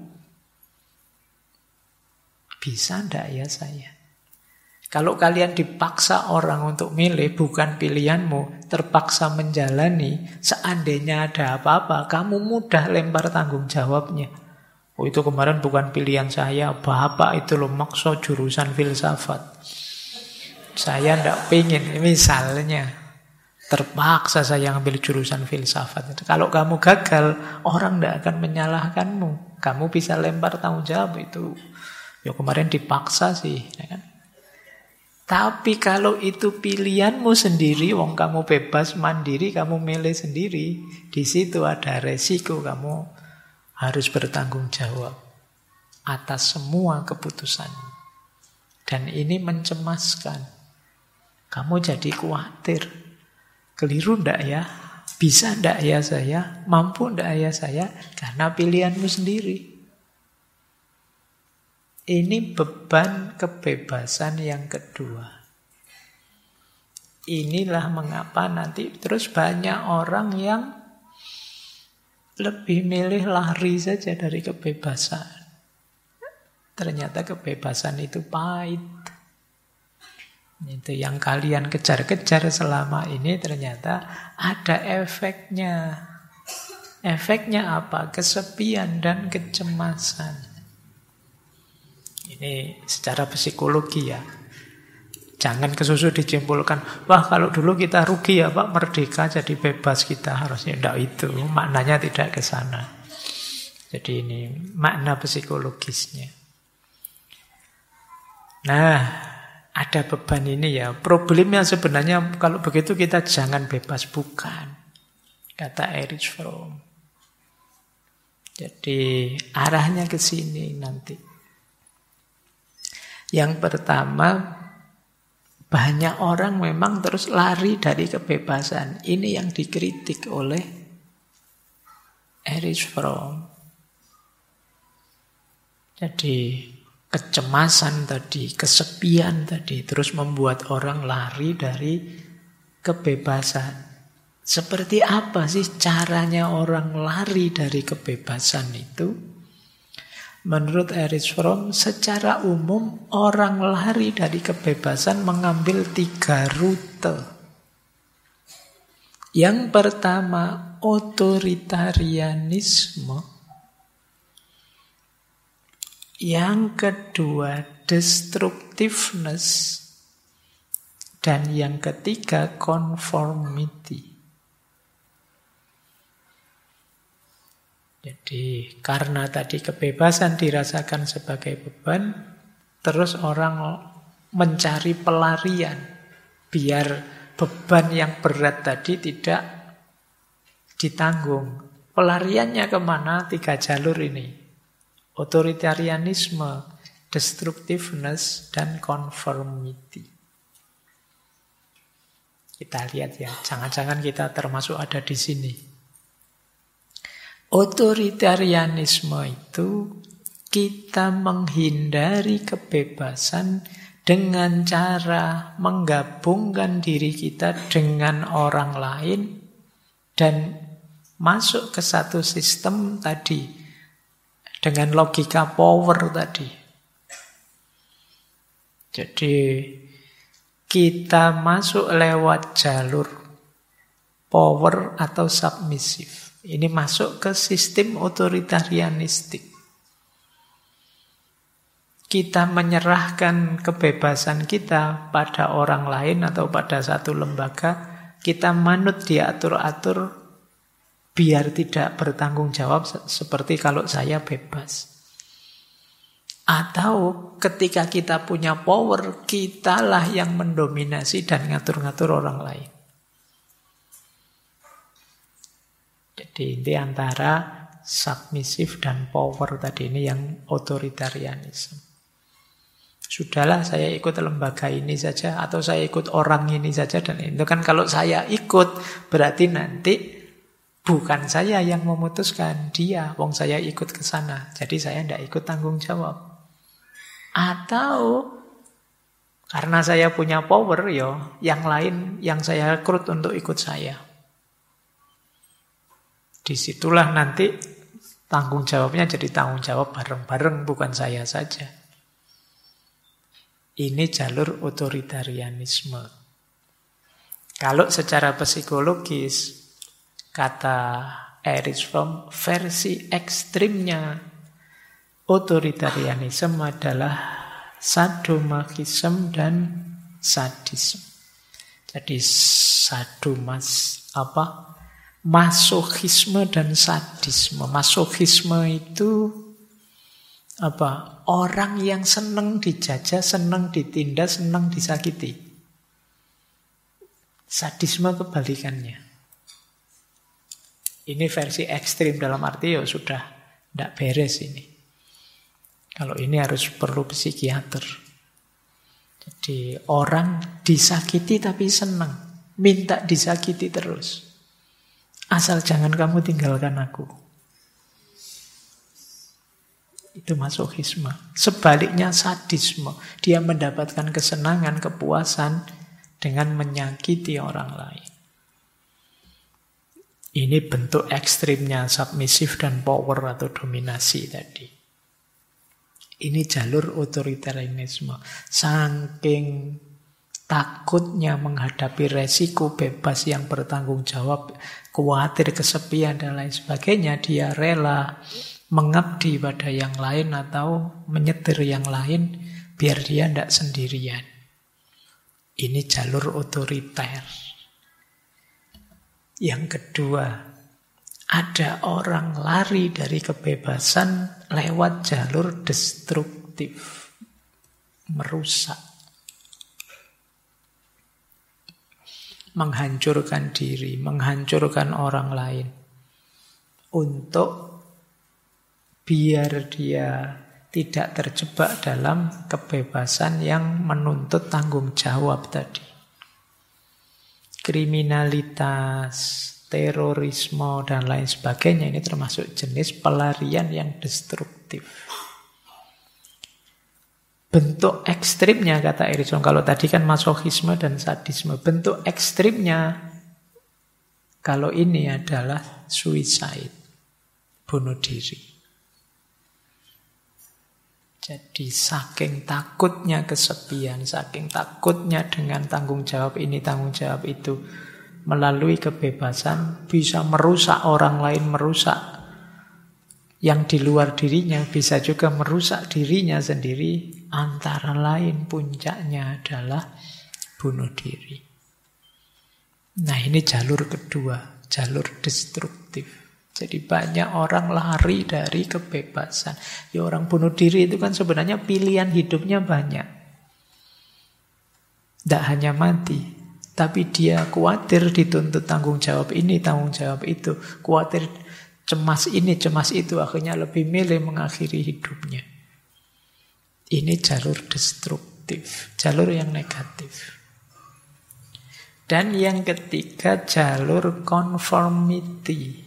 Bisa ndak ya saya? Kalau kalian dipaksa orang untuk milih, bukan pilihanmu, terpaksa menjalani, seandainya ada apa-apa, kamu mudah lempar tanggung jawabnya. Oh itu kemarin bukan pilihan saya, bapak itu loh maksa jurusan filsafat. Saya ndak pengen, misalnya. Terpaksa saya ambil jurusan filsafat. Kalau kamu gagal, orang tidak akan menyalahkanmu. Kamu bisa lempar tanggung jawab itu. Ya kemarin dipaksa sih. Ya kan? Tapi kalau itu pilihanmu sendiri, wong kamu bebas, mandiri, kamu milih sendiri, di situ ada resiko kamu harus bertanggung jawab atas semua keputusan. Dan ini mencemaskan. Kamu jadi khawatir. Keliru ndak ya? Bisa ndak ya saya? Mampu ndak ya saya? Karena pilihanmu sendiri. Ini beban kebebasan yang kedua. Inilah mengapa nanti terus banyak orang yang lebih milih lari saja dari kebebasan. Ternyata kebebasan itu pahit. Itu yang kalian kejar-kejar selama ini ternyata ada efeknya. Efeknya apa? Kesepian dan kecemasan. Ini secara psikologi ya. Jangan kesusu dicimpulkan, wah kalau dulu kita rugi ya Pak, merdeka jadi bebas kita harusnya. Tidak itu, maknanya tidak ke sana. Jadi ini makna psikologisnya. Nah, ada beban ini ya. Problemnya sebenarnya kalau begitu kita jangan bebas, bukan. Kata Erich Fromm. Jadi arahnya ke sini nanti. Yang pertama, banyak orang memang terus lari dari kebebasan. Ini yang dikritik oleh Erich Fromm. Jadi kecemasan tadi, kesepian tadi, terus membuat orang lari dari kebebasan. Seperti apa sih caranya orang lari dari kebebasan itu? Menurut Erich Fromm, secara umum orang lari dari kebebasan mengambil 3 rute. Yang pertama, otoritarianisme. Yang kedua, destructiveness. Dan yang ketiga, conformity. Jadi karena tadi kebebasan dirasakan sebagai beban, terus orang mencari pelarian biar beban yang berat tadi tidak ditanggung. Pelariannya kemana? 3 jalur ini. Otoritarianisme, destructiveness, dan conformity. Kita lihat ya, jangan-jangan kita termasuk ada di sini. Otoritarianisme itu kita menghindari kebebasan dengan cara menggabungkan diri kita dengan orang lain dan masuk ke satu sistem tadi dengan logika power tadi. Jadi kita masuk lewat jalur power atau submissive. Ini masuk ke sistem otoritarianistik. Kita menyerahkan kebebasan kita pada orang lain atau pada satu lembaga. Kita manut diatur-atur biar tidak bertanggung jawab seperti kalau saya bebas. Atau ketika kita punya power, kitalah yang mendominasi dan ngatur-ngatur orang lain. Jadi inti antara submissive dan power tadi ini yang otoritarianisme. Sudahlah saya ikut lembaga ini saja atau saya ikut orang ini saja, dan itu kan kalau saya ikut berarti nanti bukan saya yang memutuskan, dia, wong saya ikut ke sana. Jadi saya tidak ikut tanggung jawab. Atau karena saya punya power, yang lain yang saya rekrut untuk ikut saya. Disitulah nanti tanggung jawabnya jadi tanggung jawab bareng-bareng, bukan saya saja. Ini jalur otoritarianisme. Kalau secara psikologis, kata Erich Fromm, versi ekstrimnya otoritarianisme adalah sadomasochisme dan sadisme. Jadi masokisme dan sadisme. Masokisme itu apa? Orang yang senang dijajah, senang ditindas, senang disakiti. Sadisme kebalikannya. Ini versi ekstrim, dalam arti sudah tidak beres ini. Kalau ini harus perlu psikiater. Jadi orang disakiti tapi senang, minta disakiti terus. Asal jangan kamu tinggalkan aku. Itu masokisme. Sebaliknya sadisme. Dia mendapatkan kesenangan, kepuasan dengan menyakiti orang lain. Ini bentuk ekstrimnya submissive dan power atau dominasi tadi. Ini jalur otoritarianisme. Saking takutnya menghadapi resiko bebas yang bertanggung jawab, khawatir kesepian dan lain sebagainya, dia rela mengabdi pada yang lain atau menyetir yang lain biar dia tidak sendirian. Ini jalur otoriter. Yang kedua, ada orang lari dari kebebasan lewat jalur destruktif, merusak, menghancurkan diri, menghancurkan orang lain, untuk biar dia tidak terjebak dalam kebebasan yang menuntut tanggung jawab tadi. Kriminalitas, terorisme, dan lain sebagainya, ini termasuk jenis pelarian yang destruktif. Bentuk ekstrimnya, kata Erich Fromm, kalau tadi kan masokisme dan sadisme, bentuk ekstrimnya kalau ini adalah suicide, bunuh diri. Jadi saking takutnya kesepian, saking takutnya dengan tanggung jawab ini, tanggung jawab itu, melalui kebebasan bisa merusak orang lain, merusak yang di luar dirinya, bisa juga merusak dirinya sendiri. Antara lain puncaknya adalah bunuh diri. Nah, ini jalur kedua, jalur destruktif. Jadi banyak orang lari dari kebebasan. Ya, orang bunuh diri itu kan sebenarnya pilihan hidupnya banyak. Tidak hanya mati, tapi dia khawatir dituntut tanggung jawab ini, tanggung jawab itu. Khawatir cemas ini, cemas itu. Akhirnya lebih milih mengakhiri hidupnya. Ini jalur destruktif, jalur yang negatif. Dan yang ketiga, jalur conformity.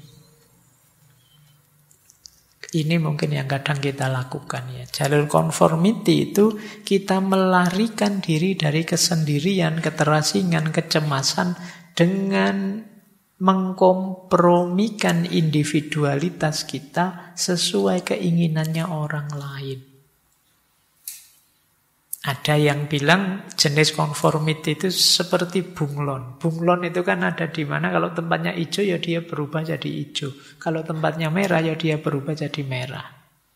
Ini mungkin yang kadang kita lakukan ya. Jalur conformity itu kita melarikan diri dari kesendirian, keterasingan, kecemasan dengan mengkompromikan individualitas kita sesuai keinginannya orang lain. Ada yang bilang jenis conformity itu seperti bunglon. Bunglon itu kan ada di mana kalau tempatnya hijau ya dia berubah jadi hijau. Kalau tempatnya merah ya dia berubah jadi merah.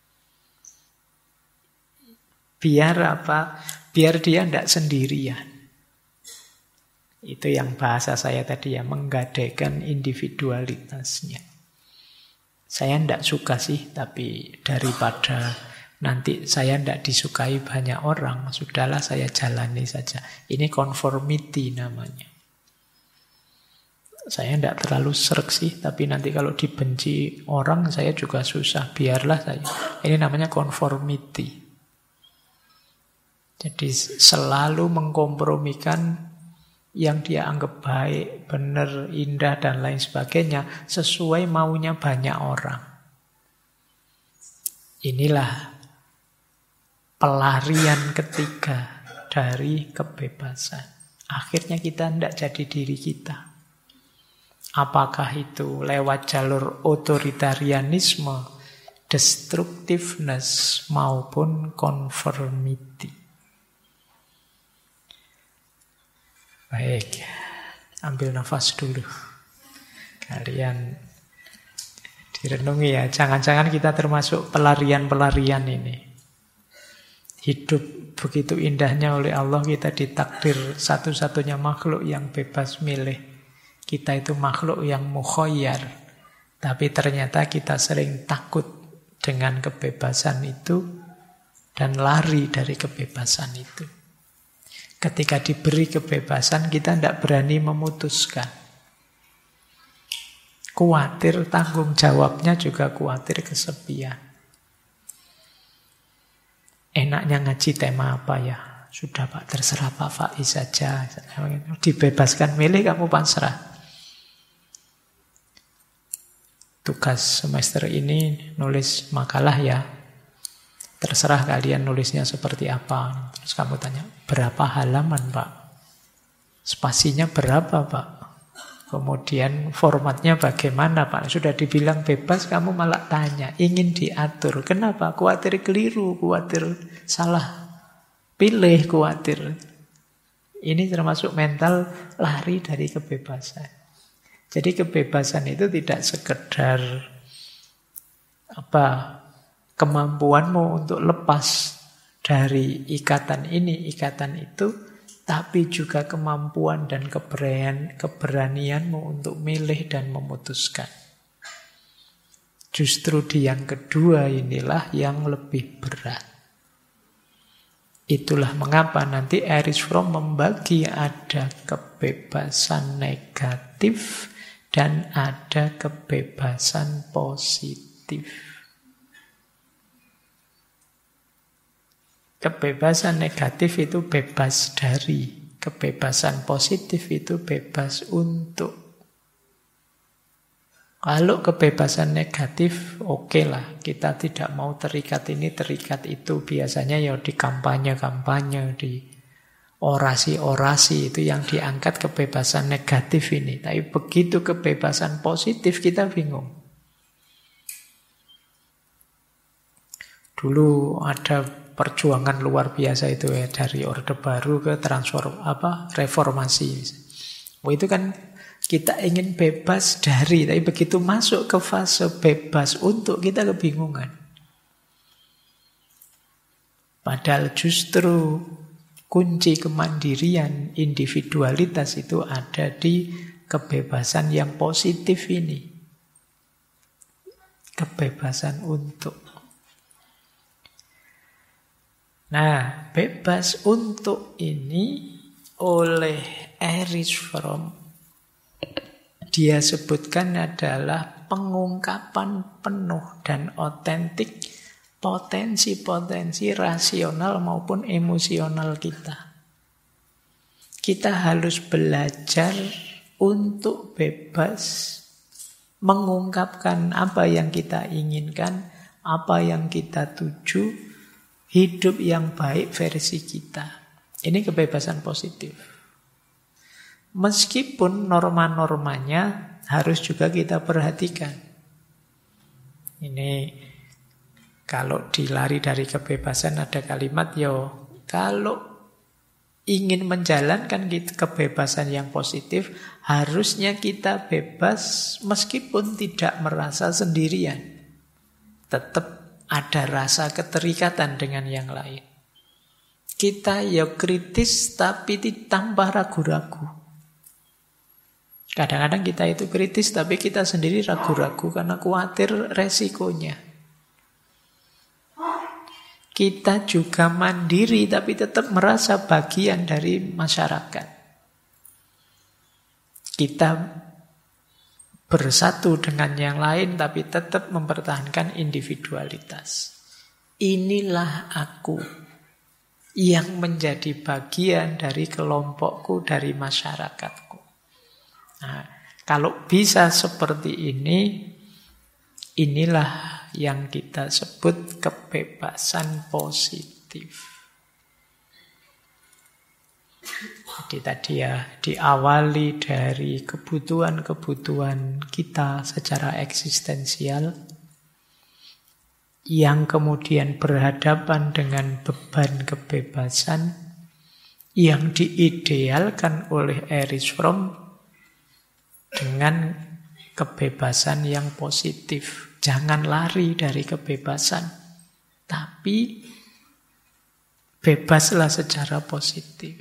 Biar apa? Biar dia tidak sendirian. Itu yang bahasa saya tadi ya, menggadaikan individualitasnya. Saya tidak suka sih, tapi daripada nanti saya tidak disukai banyak orang, sudahlah saya jalani saja. Ini conformity namanya. Saya tidak terlalu srek sih, tapi nanti kalau dibenci orang saya juga susah, biarlah saya. Ini namanya conformity. Jadi selalu mengkompromikan yang dia anggap baik, benar, indah, dan lain sebagainya sesuai maunya banyak orang. Inilah pelarian ketiga dari kebebasan. Akhirnya kita tidak jadi diri kita. Apakah itu lewat jalur otoritarianisme, destructiveness, maupun conformity. Baik, ambil nafas dulu. Kalian direnungi ya, jangan-jangan kita termasuk pelarian-pelarian ini. Hidup begitu indahnya oleh Allah, kita ditakdir satu-satunya makhluk yang bebas milih. Kita itu makhluk yang mukhayyar. Tapi ternyata kita sering takut dengan kebebasan itu dan lari dari kebebasan itu. Ketika diberi kebebasan, kita tidak berani memutuskan. Khawatir tanggung jawabnya, juga khawatir kesepian. Enaknya ngaji tema apa ya? Sudah Pak, terserah Pak Faiz saja. Dibebaskan milih, kamu pasrah. Tugas semester ini nulis makalah ya. Terserah kalian nulisnya seperti apa. Terus kamu tanya, berapa halaman Pak? Spasinya berapa Pak? Kemudian formatnya bagaimana Pak? Sudah dibilang bebas, kamu malah tanya, ingin diatur. Kenapa? Khawatir keliru, khawatir salah pilih, khawatir. Ini termasuk mental lari dari kebebasan. Jadi kebebasan itu tidak sekedar kemampuanmu untuk lepas dari ikatan ini, ikatan itu, tapi juga kemampuan dan keberanianmu untuk milih dan memutuskan. Justru di yang kedua inilah yang lebih berat. Itulah mengapa nanti Erich Fromm membagi ada kebebasan negatif dan ada kebebasan positif. Kebebasan negatif itu bebas dari, kebebasan positif itu bebas untuk. Kalau kebebasan negatif, oke lah, kita tidak mau terikat ini, terikat itu. Biasanya ya di kampanye-kampanye, di orasi-orasi itu yang diangkat kebebasan negatif ini. Tapi begitu kebebasan positif kita bingung. Dulu ada perjuangan luar biasa itu ya, dari Orde Baru ke reformasi. Itu kan kita ingin bebas dari, tapi begitu masuk ke fase bebas untuk, kita kebingungan. Padahal justru kunci kemandirian, individualitas itu ada di kebebasan yang positif ini. Kebebasan untuk. Nah, bebas untuk ini oleh Erich Fromm dia sebutkan adalah pengungkapan penuh dan otentik potensi-potensi rasional maupun emosional kita. Kita harus belajar untuk bebas mengungkapkan apa yang kita inginkan, apa yang kita tuju, hidup yang baik versi kita. Ini kebebasan positif. Meskipun norma-normanya harus juga kita perhatikan. Ini kalau dilari dari kebebasan ada kalimat Kalau ingin menjalankan kebebasan yang positif, harusnya kita bebas meskipun tidak merasa sendirian. Tetap ada rasa keterikatan dengan yang lain. Kita ya kritis tapi tambah ragu-ragu. Kadang-kadang kita itu kritis tapi kita sendiri ragu-ragu karena khawatir resikonya. Kita juga mandiri tapi tetap merasa bagian dari masyarakat. Kita bersatu dengan yang lain tapi tetap mempertahankan individualitas. Inilah aku yang menjadi bagian dari kelompokku, dari masyarakatku. Nah, kalau bisa seperti ini, inilah yang kita sebut kebebasan positif. Jadi tadi ya diawali dari kebutuhan-kebutuhan kita secara eksistensial yang kemudian berhadapan dengan beban kebebasan yang diidealkan oleh Erich Fromm dengan kebebasan yang positif. Jangan lari dari kebebasan, tapi bebaslah secara positif.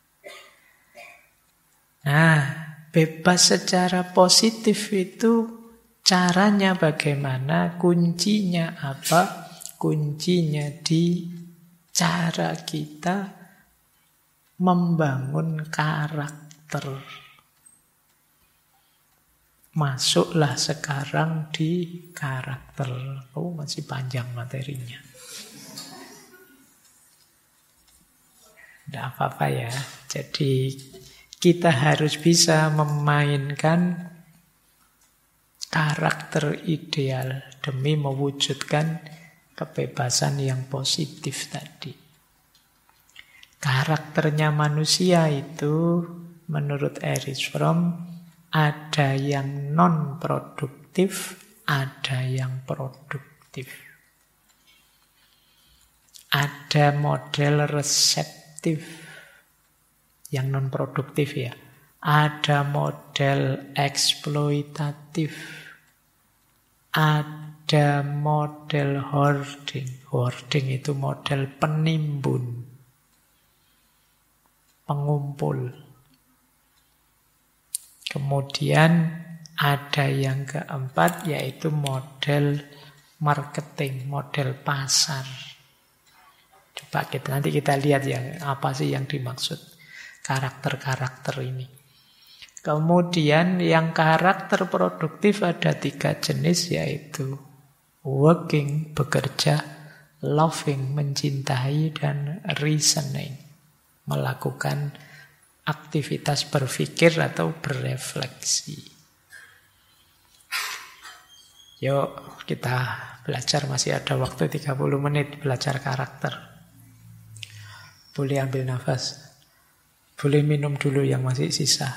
Nah, bebas secara positif itu caranya bagaimana? Kuncinya apa? Kuncinya di cara kita membangun karakter. Masuklah sekarang di karakter. Oh, masih panjang materinya. Tidak apa-apa ya. Jadi kita harus bisa memainkan karakter ideal demi mewujudkan kebebasan yang positif tadi. Karakternya manusia itu menurut Erich Fromm ada yang non-produktif, ada yang produktif. Ada model reseptif yang non-produktif ya. Ada model eksploitatif. Ada model hoarding. Hoarding itu model penimbun, pengumpul. Kemudian ada yang keempat yaitu model marketing, model pasar. Coba nanti kita lihat ya apa sih yang dimaksud karakter-karakter ini. Kemudian yang karakter produktif ada 3 jenis yaitu working, bekerja, loving, mencintai, dan reasoning, melakukan aktivitas berpikir atau berefleksi. Yuk kita belajar, masih ada waktu 30 menit belajar karakter. Boleh ambil nafas. Boleh minum dulu yang masih sisa.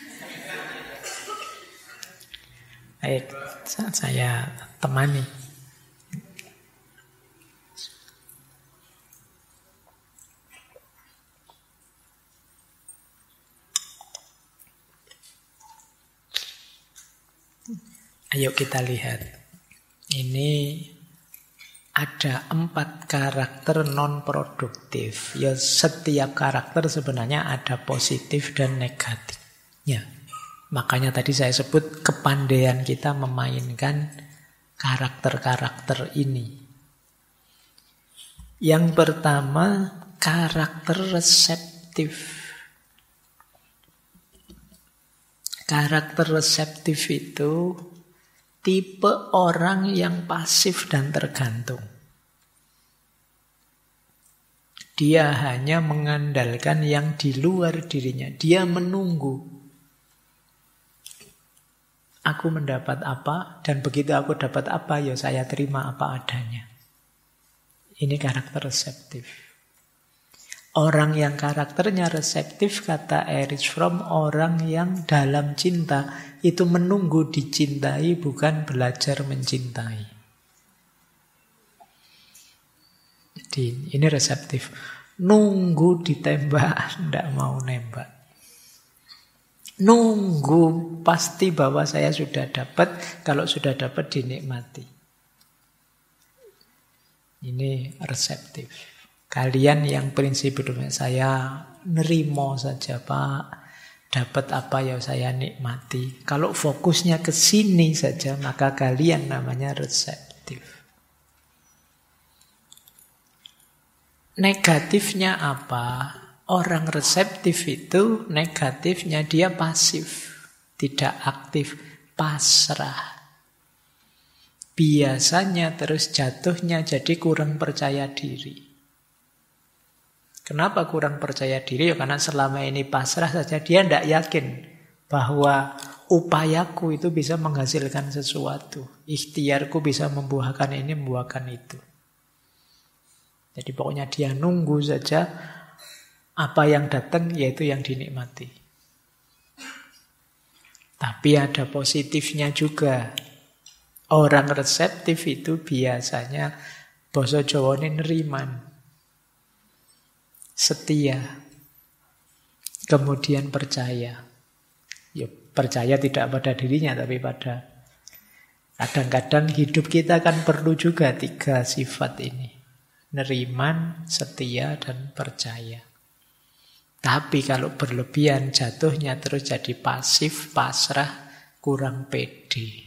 Baik, saya temani. Ayo kita lihat. Ini ada 4 karakter non-produktif. Ya, setiap karakter sebenarnya ada positif dan negatifnya. Makanya tadi saya sebut kepandaian kita memainkan karakter-karakter ini. Yang pertama, karakter reseptif. Karakter reseptif itu tipe orang yang pasif dan tergantung. Dia hanya mengandalkan yang di luar dirinya. Dia menunggu. Aku mendapat apa, dan begitu aku dapat apa, ya saya terima apa adanya. Ini karakter reseptif. Orang yang karakternya reseptif, kata Erich Fromm, orang yang dalam cinta itu menunggu dicintai, bukan belajar mencintai. Jadi ini reseptif. Nunggu ditembak, ndak mau nembak. Nunggu pasti bahwa saya sudah dapat, kalau sudah dapat dinikmati. Ini reseptif. Kalian yang prinsip hidupnya saya nerimo saja Pak, dapat apa ya saya nikmati. Kalau fokusnya ke sini saja, maka kalian namanya reseptif. Negatifnya apa? Orang reseptif itu negatifnya dia pasif, tidak aktif, pasrah. Biasanya terus jatuhnya jadi kurang percaya diri. Kenapa kurang percaya diri? Ya karena selama ini pasrah saja, dia tidak yakin bahwa upayaku itu bisa menghasilkan sesuatu. Ikhtiarku bisa membuahkan ini, membuahkan itu. Jadi pokoknya dia nunggu saja, apa yang datang yaitu yang dinikmati. Tapi ada positifnya juga. Orang reseptif itu biasanya basa Jawane neriman, setia, kemudian percaya. Ya, percaya tidak pada dirinya tapi pada kadang-kadang hidup kita kan perlu juga 3 sifat ini. Neriman, setia, dan percaya. Tapi kalau berlebihan jatuhnya terus jadi pasif, pasrah, kurang pede.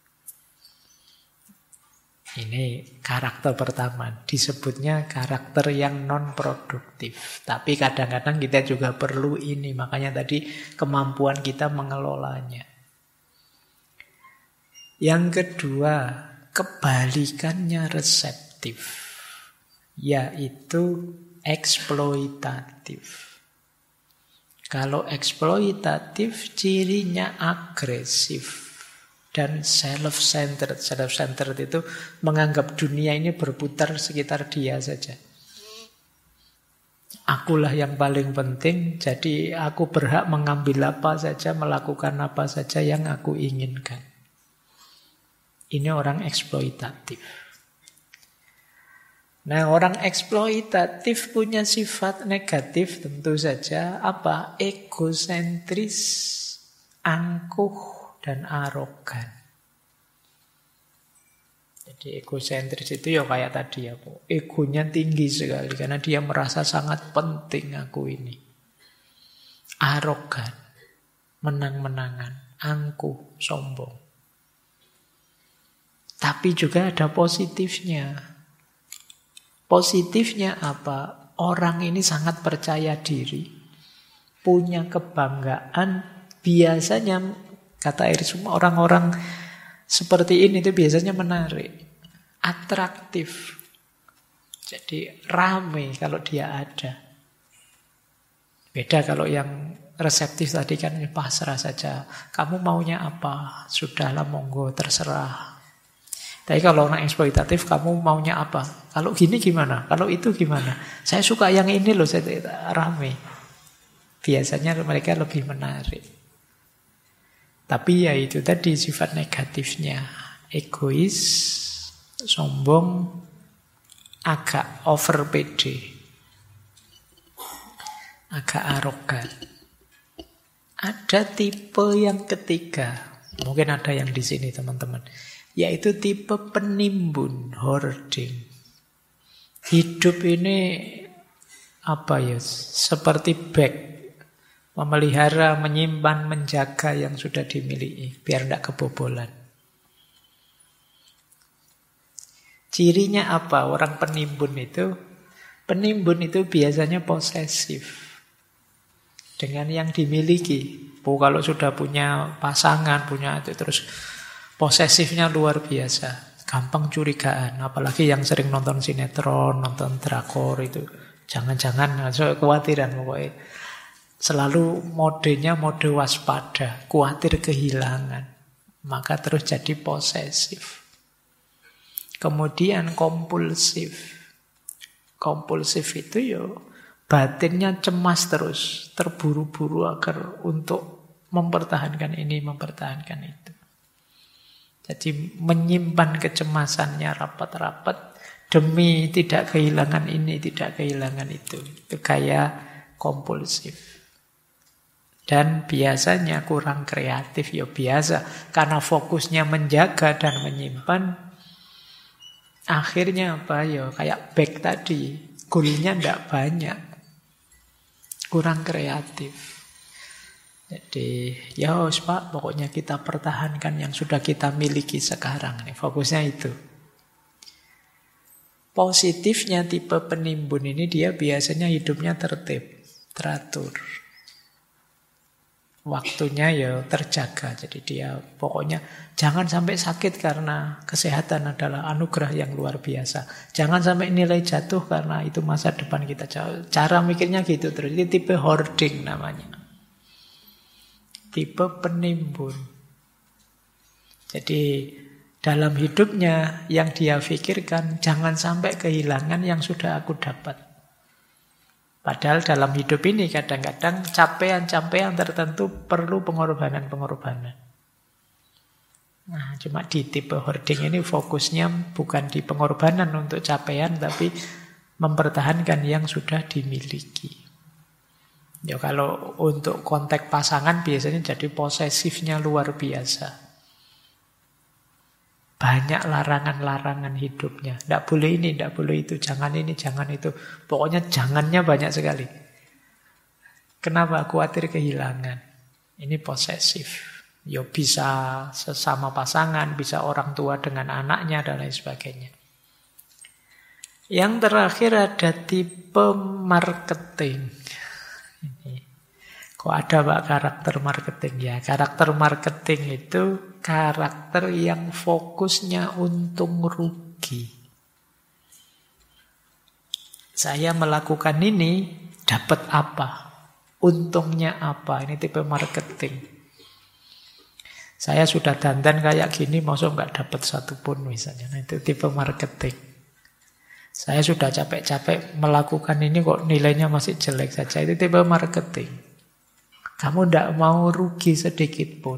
Ini karakter pertama, disebutnya karakter yang non-produktif. Tapi kadang-kadang kita juga perlu ini, makanya tadi kemampuan kita mengelolanya. Yang kedua, kebalikannya reseptif, yaitu eksploitatif. Kalau eksploitatif cirinya agresif dan self-centered. Self-centered itu menganggap dunia ini berputar sekitar dia saja. Akulah yang paling penting, jadi aku berhak mengambil apa saja, melakukan apa saja yang aku inginkan. Ini orang eksploitatif. Nah, orang eksploitatif punya sifat negatif tentu saja apa? Egosentris, angkuh, dan arogan. Jadi egosentris itu ya kayak tadi ya, egonya tinggi sekali karena dia merasa sangat penting aku ini. Arogan, menang-menangan, angkuh, sombong. Tapi juga ada positifnya. Positifnya apa? Orang ini sangat percaya diri, punya kebanggaan. Biasanya, kata Irisuma, orang-orang seperti ini itu biasanya menarik, atraktif. Jadi rame kalau dia ada. Beda kalau yang reseptif tadi kan pasrah saja. Kamu maunya apa? Sudahlah monggo terserah. Tapi kalau orang eksploitatif, kamu maunya apa? Kalau gini gimana? Kalau itu gimana? Saya suka yang ini loh, saya rame. Biasanya mereka lebih menarik. Tapi ya itu tadi sifat negatifnya. Egois, sombong, agak over pede, agak arogan. Ada tipe yang ketiga. Mungkin ada yang di sini teman-teman. Yaitu tipe penimbun, hoarding. Hidup ini apa ya? Seperti bag, memelihara, menyimpan, menjaga yang sudah dimiliki biar tidak kebobolan. Cirinya apa? Orang penimbun itu biasanya posesif dengan yang dimiliki. Kalau sudah punya pasangan, punya itu terus posesifnya luar biasa, gampang curigaan. Apalagi yang sering nonton sinetron, nonton drakor itu, jangan-jangan kekhawatiran pokoknya. Selalu modenya mode waspada, khawatir kehilangan, maka terus jadi posesif. Kemudian kompulsif. Kompulsif itu yo batinnya cemas terus, terburu-buru agar untuk mempertahankan ini, mempertahankan itu. Jadi menyimpan kecemasannya rapat-rapat demi tidak kehilangan ini, tidak kehilangan itu. Itu gaya kompulsif. Dan biasanya kurang kreatif, ya biasa. Karena fokusnya menjaga dan menyimpan, akhirnya apa ya, kayak bag tadi, goalnya tidak banyak. Kurang kreatif. Jadi, ya Pak, pokoknya kita pertahankan yang sudah kita miliki sekarang. Fokusnya itu. Positifnya tipe penimbun ini, dia biasanya hidupnya tertib, teratur. Waktunya ya terjaga. Jadi dia pokoknya jangan sampai sakit karena kesehatan adalah anugerah yang luar biasa. Jangan sampai nilai jatuh karena itu masa depan kita. Cara mikirnya gitu terus. Ini tipe hoarding namanya. Tipe penimbun. Jadi dalam hidupnya yang dia pikirkan, jangan sampai kehilangan yang sudah aku dapat. Padahal dalam hidup ini kadang-kadang capaian-capaian tertentu perlu pengorbanan-pengorbanan. Nah, cuma di tipe hoarding ini fokusnya bukan di pengorbanan untuk capaian, tapi mempertahankan yang sudah dimiliki. Ya kalau untuk konteks pasangan biasanya jadi posesifnya luar biasa. Banyak larangan-larangan hidupnya. Tidak boleh ini, tidak boleh itu. Jangan ini, jangan itu. Pokoknya jangannya banyak sekali. Kenapa? Khawatir kehilangan. Ini posesif. Ya bisa sesama pasangan, bisa orang tua dengan anaknya, dan lain sebagainya. Yang terakhir ada tipe marketing. Ini. Kok ada Pak karakter marketing? Ya, karakter marketing itu karakter yang fokusnya untung rugi. Saya melakukan ini, dapat apa? Untungnya apa? Ini tipe marketing. Saya sudah dandan kayak gini, masa nggak dapat satupun misalnya. Nah, itu tipe marketing. Saya sudah capek-capek melakukan ini, kok nilainya masih jelek saja. Itu tipe marketing. Kamu tidak mau rugi sedikit pun.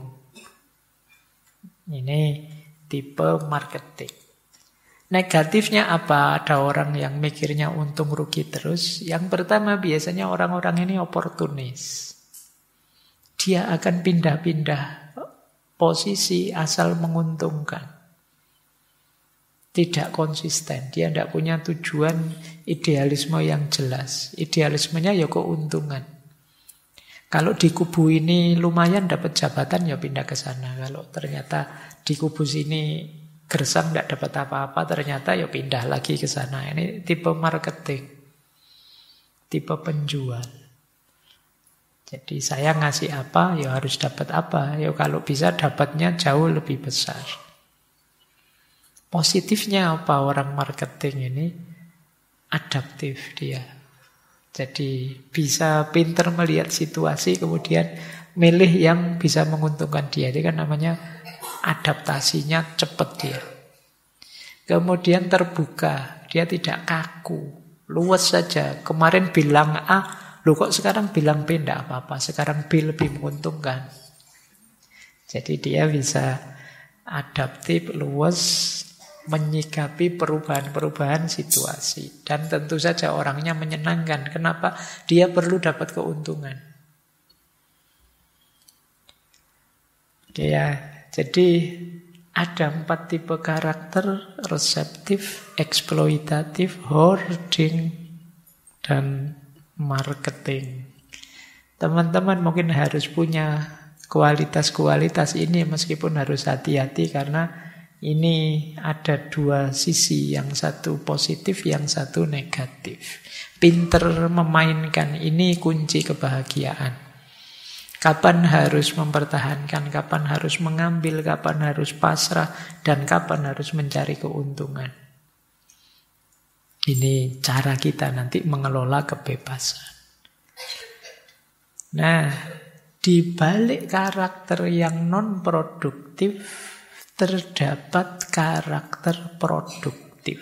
Ini tipe marketing. Negatifnya apa? Ada orang yang mikirnya untung rugi terus. Yang pertama biasanya orang-orang ini oportunis. Dia akan pindah-pindah posisi asal menguntungkan. Tidak konsisten. Dia tidak punya tujuan idealisme yang jelas. Idealismenya ya keuntungan. Kalau di kubu ini lumayan dapat jabatan, ya pindah ke sana. Kalau ternyata di kubu sini gersang tidak dapat apa-apa, ternyata ya pindah lagi ke sana. Ini tipe marketing, tipe penjual. Jadi saya ngasih apa, ya harus dapat apa. Ya kalau bisa dapatnya jauh lebih besar. Positifnya apa orang marketing ini? Adaptif dia. Jadi bisa pinter melihat situasi, kemudian milih yang bisa menguntungkan dia. Itu kan namanya adaptasinya cepat dia. Kemudian terbuka, dia tidak kaku, luas saja. Kemarin bilang A, loh kok sekarang bilang B, tidak apa-apa. Sekarang B lebih menguntungkan. Jadi dia bisa adaptif, luas, menyikapi perubahan-perubahan situasi. Dan tentu saja orangnya menyenangkan. Kenapa? Dia perlu dapat keuntungan. Ya, jadi ada 4 tipe karakter: reseptif, eksploitatif, hoarding, dan marketing. Teman-teman mungkin harus punya kualitas-kualitas ini, meskipun harus hati-hati karena ini ada 2 sisi, yang satu positif, yang satu negatif. Pinter memainkan ini kunci kebahagiaan. Kapan harus mempertahankan, kapan harus mengambil, kapan harus pasrah, dan kapan harus mencari keuntungan. Ini cara kita nanti mengelola kebebasan. Nah, di balik karakter yang non-produktif terdapat karakter produktif.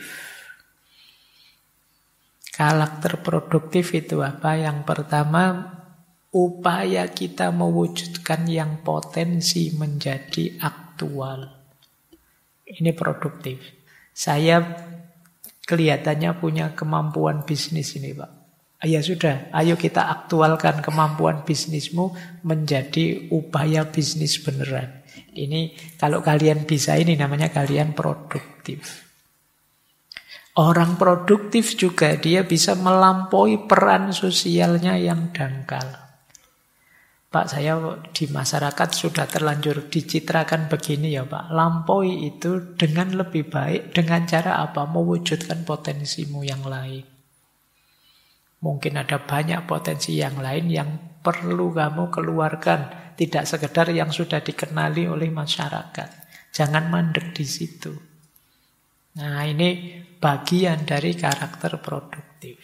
Karakter produktif itu apa? Yang pertama, upaya kita mewujudkan yang potensi menjadi aktual. Ini produktif. Saya kelihatannya punya kemampuan bisnis ini, Pak. Ya sudah, ayo kita aktualkan kemampuan bisnismu menjadi upaya bisnis beneran. Ini kalau kalian bisa, ini namanya kalian produktif. Orang produktif juga dia bisa melampaui peran sosialnya yang dangkal. Pak, saya di masyarakat sudah terlanjur dicitrakan begini ya Pak. Lampaui itu dengan lebih baik dengan cara apa? Mewujudkan potensimu yang lain. Mungkin ada banyak potensi yang lain yang perlu kamu keluarkan. Tidak sekedar yang sudah dikenali oleh masyarakat. Jangan mandek di situ. Nah, ini bagian dari karakter produktif.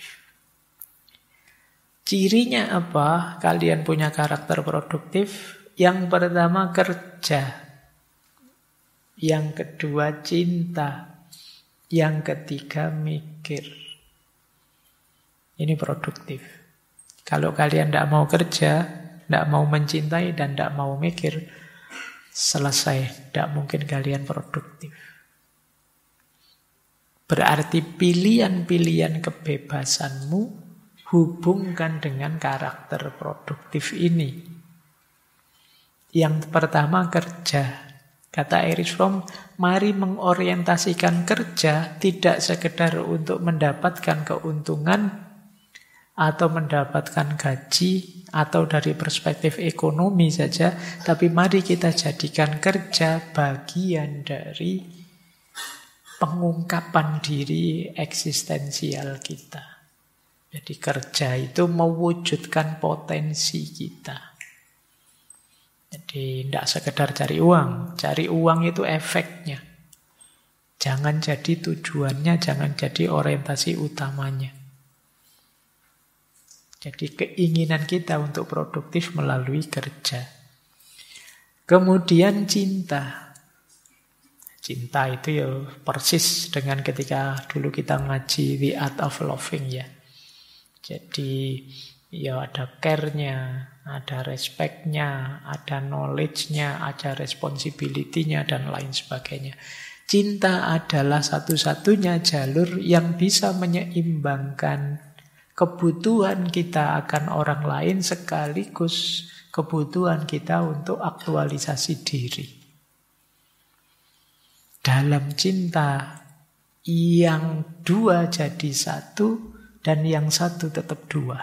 Cirinya apa? Kalian punya karakter produktif. Yang pertama kerja. Yang kedua cinta. Yang ketiga mikir. Ini produktif. Kalau kalian tidak mau kerja, tidak mau mencintai dan tidak mau mikir, selesai. Tidak mungkin kalian produktif. Berarti pilihan-pilihan kebebasanmu hubungkan dengan karakter produktif ini. Yang pertama kerja. Kata Erich Fromm, mari mengorientasikan kerja tidak sekedar untuk mendapatkan keuntungan atau mendapatkan gaji atau dari perspektif ekonomi saja, tapi mari kita jadikan kerja bagian dari pengungkapan diri eksistensial kita. Jadi kerja itu mewujudkan potensi kita. Jadi tidak sekedar cari uang. Cari uang itu efeknya. Jangan jadi tujuannya, jangan jadi orientasi utamanya. Jadi keinginan kita untuk produktif melalui kerja. Kemudian cinta. Cinta itu ya persis dengan ketika dulu kita ngaji The Art of Loving ya. Jadi ya ada care-nya, ada respect-nya, ada knowledge-nya, ada responsibility-nya dan lain sebagainya. Cinta adalah satu-satunya jalur yang bisa menyeimbangkan kebutuhan kita akan orang lain sekaligus kebutuhan kita untuk aktualisasi diri. Dalam cinta, yang dua jadi satu, dan yang satu tetap dua.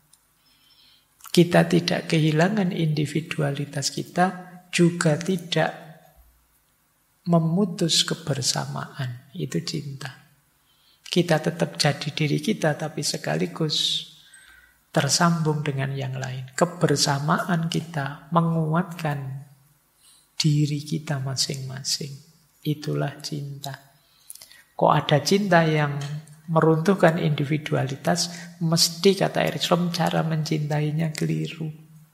Kita tidak kehilangan individualitas kita, juga tidak memutus kebersamaan. Itu cinta. Kita tetap jadi diri kita, tapi sekaligus tersambung dengan yang lain. Kebersamaan kita menguatkan diri kita masing-masing. Itulah cinta. Kok ada cinta yang meruntuhkan individualitas, mesti kata Erich Fromm cara mencintainya keliru.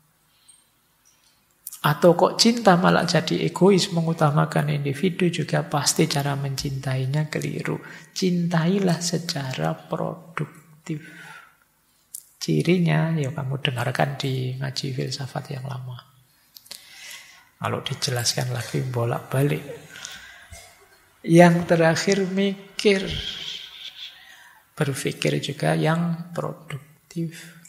Atau kok cinta malah jadi egois, mengutamakan individu, juga pasti cara mencintainya keliru. Cintailah secara produktif. Cirinya ya kamu dengarkan di ngaji filsafat yang lama. Kalau dijelaskan lagi bolak-balik. Yang terakhir mikir. Berpikir juga yang produktif.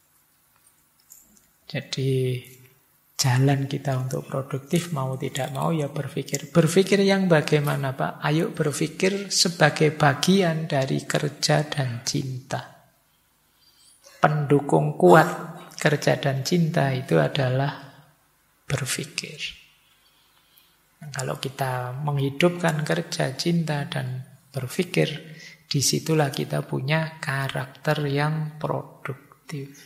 Jadi jalan kita untuk produktif mau tidak mau ya berpikir. Berpikir yang bagaimana Pak? Ayo berpikir sebagai bagian dari kerja dan cinta. Pendukung kuat kerja dan cinta itu adalah berpikir. Kalau kita menghidupkan kerja, cinta, dan berpikir, disitulah kita punya karakter yang produktif.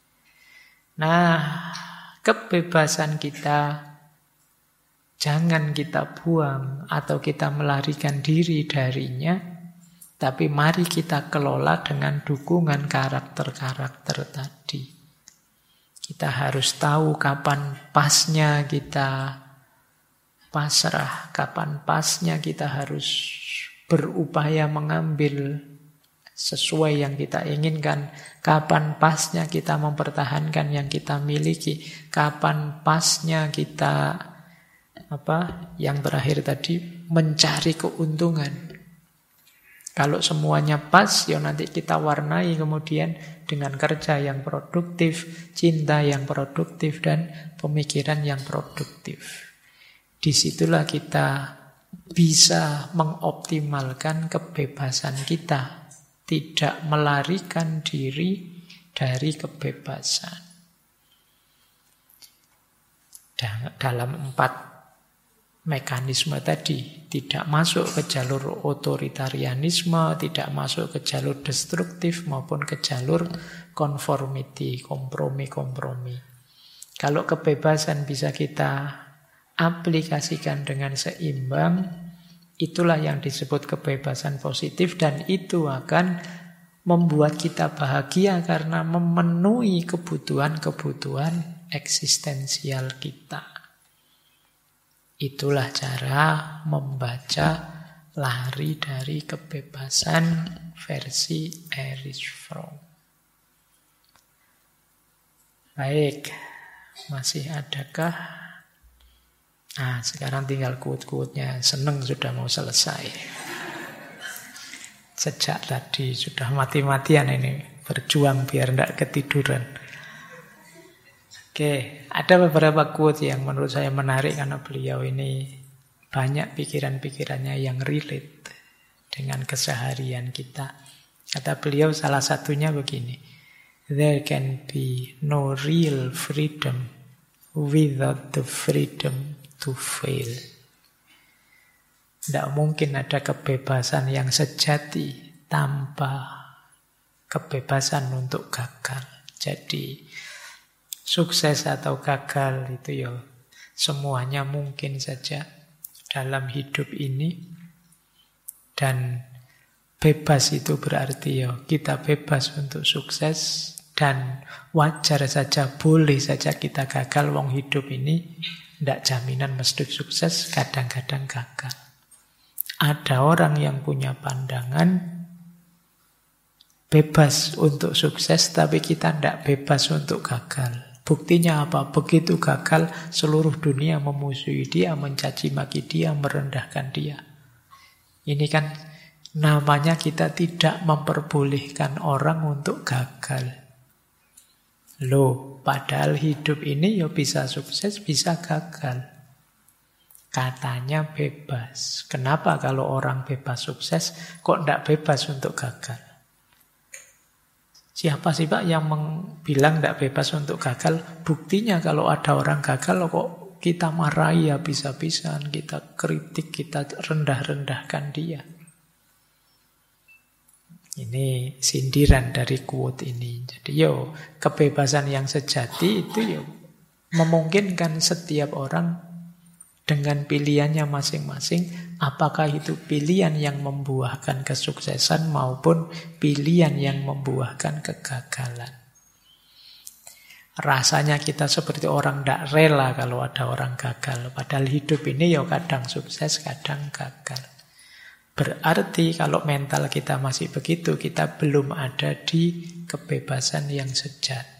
Nah, kebebasan kita jangan kita buang atau kita melarikan diri darinya, tapi mari kita kelola dengan dukungan karakter-karakter tadi. Kita harus tahu kapan pasnya kita pasrah, kapan pasnya kita harus berupaya mengambil sesuai yang kita inginkan, kapan pasnya kita mempertahankan yang kita miliki, kapan pasnya kita yang terakhir tadi mencari keuntungan. Kalau semuanya pas, ya nanti kita warnai kemudian dengan kerja yang produktif, cinta yang produktif, dan pemikiran yang produktif. Disitulah kita bisa mengoptimalkan kebebasan kita, tidak melarikan diri dari kebebasan. Dalam 4 mekanisme tadi, tidak masuk ke jalur otoritarianisme, tidak masuk ke jalur destruktif maupun ke jalur conformity, kompromi-kompromi. Kalau kebebasan bisa kita aplikasikan dengan seimbang, itulah yang disebut kebebasan positif, dan itu akan membuat kita bahagia karena memenuhi kebutuhan-kebutuhan eksistensial kita. Itulah cara membaca Lari dari Kebebasan versi Erich Fromm. Baik, masih adakah? Sekarang tinggal quote-quote-nya. Seneng sudah mau selesai. Sejak tadi sudah mati-matian ini berjuang biar tidak ketiduran. Oke, ada beberapa quote yang menurut saya menarik karena beliau ini banyak pikiran-pikirannya yang relate dengan keseharian kita. Kata beliau salah satunya begini, "There can be no real freedom without the freedom to fail." Tidak mungkin ada kebebasan yang sejati tanpa kebebasan untuk gagal. Jadi sukses atau gagal itu ya semuanya mungkin saja dalam hidup ini. Dan bebas itu berarti ya kita bebas untuk sukses, dan wajar saja, boleh saja kita gagal. Wong hidup ini tidak jaminan mesti sukses, kadang-kadang gagal. Ada orang yang punya pandangan bebas untuk sukses, tapi kita tidak bebas untuk gagal. Buktinya apa? Begitu gagal, seluruh dunia memusuhi dia, mencaci maki dia, merendahkan dia. Ini kan namanya kita tidak memperbolehkan orang untuk gagal. Loh, padahal hidup ini ya bisa sukses, bisa gagal. Katanya bebas. Kenapa kalau orang bebas sukses, kok tidak bebas untuk gagal? Siapa sih Pak yang bilang tidak bebas untuk gagal? Buktinya kalau ada orang gagal kok kita marahi habis-habisan, kita kritik, kita rendah-rendahkan dia. Ini sindiran dari quote ini. Jadi kebebasan yang sejati itu memungkinkan setiap orang dengan pilihannya masing-masing, apakah itu pilihan yang membuahkan kesuksesan maupun pilihan yang membuahkan kegagalan. Rasanya kita seperti orang tidak rela kalau ada orang gagal. Padahal hidup ini kadang sukses, kadang gagal. Berarti kalau mental kita masih begitu, kita belum ada di kebebasan yang sejati.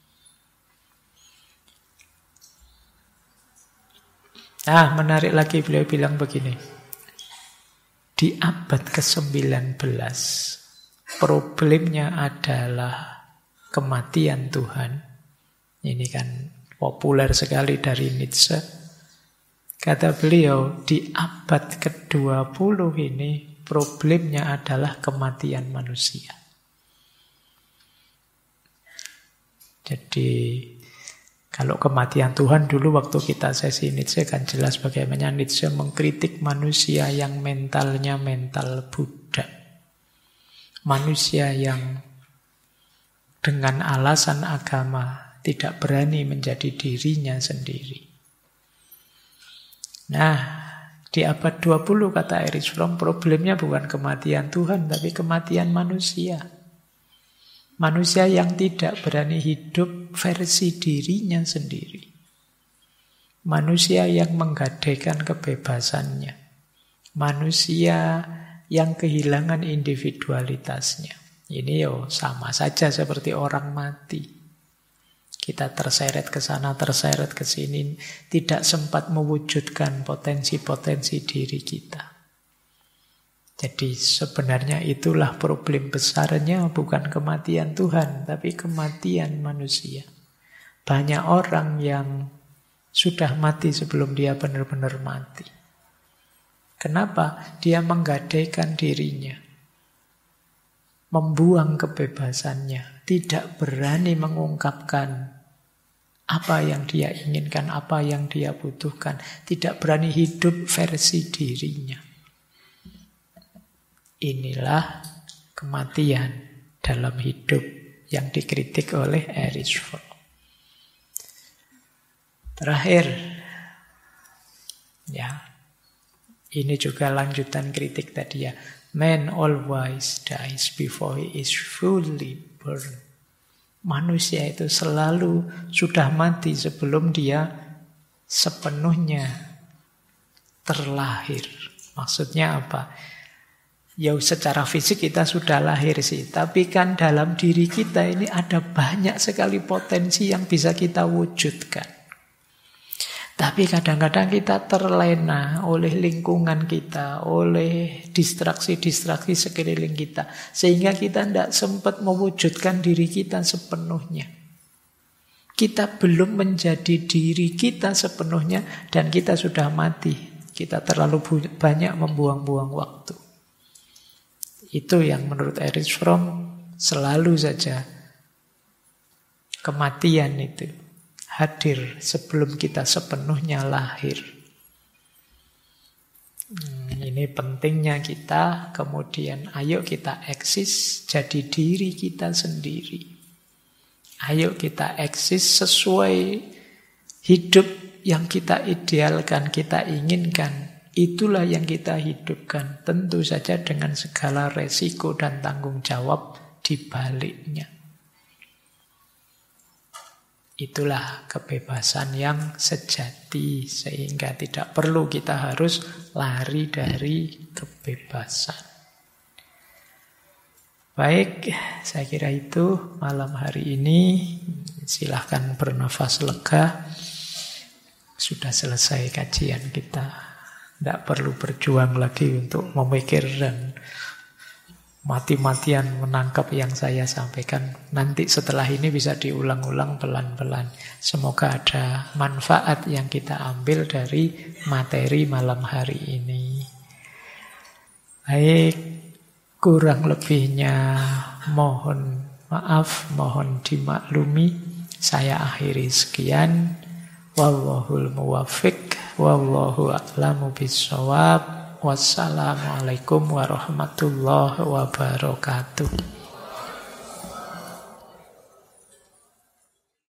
Menarik lagi beliau bilang begini. Di abad ke-19, problemnya adalah kematian Tuhan. Ini kan populer sekali dari Nietzsche. Kata beliau, di abad ke-20 ini problemnya adalah kematian manusia. Jadi kalau kematian Tuhan dulu waktu kita sesi Nietzsche kan jelas bagaimana Nietzsche mengkritik manusia yang mentalnya mental budak. Manusia yang dengan alasan agama tidak berani menjadi dirinya sendiri. Di abad 20 kata Erich Fromm, problemnya bukan kematian Tuhan tapi kematian manusia. Manusia yang tidak berani hidup versi dirinya sendiri. Manusia yang menggadaikan kebebasannya. Manusia yang kehilangan individualitasnya. Ini sama saja seperti orang mati. Kita terseret ke sana, terseret ke sini, tidak sempat mewujudkan potensi-potensi diri kita. Jadi sebenarnya itulah problem besarnya, bukan kematian Tuhan, tapi kematian manusia. Banyak orang yang sudah mati sebelum dia benar-benar mati. Kenapa? Dia menggadaikan dirinya, membuang kebebasannya, tidak berani mengungkapkan apa yang dia inginkan, apa yang dia butuhkan, tidak berani hidup versi dirinya. Inilah kematian dalam hidup yang dikritik oleh Erich Fromm. Terakhir, ya, ini juga lanjutan kritik tadi ya. Man always dies before he is fully born. Manusia itu selalu sudah mati sebelum dia sepenuhnya terlahir. Maksudnya apa? Ya secara fisik kita sudah lahir sih, tapi kan dalam diri kita ini ada banyak sekali potensi yang bisa kita wujudkan. Tapi kadang-kadang kita terlena oleh lingkungan kita, oleh distraksi-distraksi sekeliling kita, sehingga kita tidak sempat mewujudkan diri kita sepenuhnya. Kita belum menjadi diri kita sepenuhnya dan kita sudah mati. Kita terlalu banyak membuang-buang waktu. Itu yang menurut Erich Fromm selalu saja kematian itu hadir sebelum kita sepenuhnya lahir. Ini pentingnya kita, kemudian ayo kita eksis jadi diri kita sendiri. Ayo kita eksis sesuai hidup yang kita idealkan, kita inginkan. Itulah yang kita hidupkan, tentu saja dengan segala resiko dan tanggung jawab di baliknya. Itulah kebebasan yang sejati, sehingga tidak perlu kita harus lari dari kebebasan. Baik, saya kira itu malam hari ini. Silahkan bernafas lega. Sudah selesai kajian kita. Tidak perlu berjuang lagi untuk memikir dan mati-matian menangkap yang saya sampaikan. Nanti setelah ini bisa diulang-ulang pelan-pelan. Semoga ada manfaat yang kita ambil dari materi malam hari ini. Baik, kurang lebihnya mohon maaf, mohon dimaklumi. Saya akhiri sekian. Wallahul muwaffiq, wallahu a'lamu bissawab. Wassalamualaikum warahmatullahi wabarakatuh.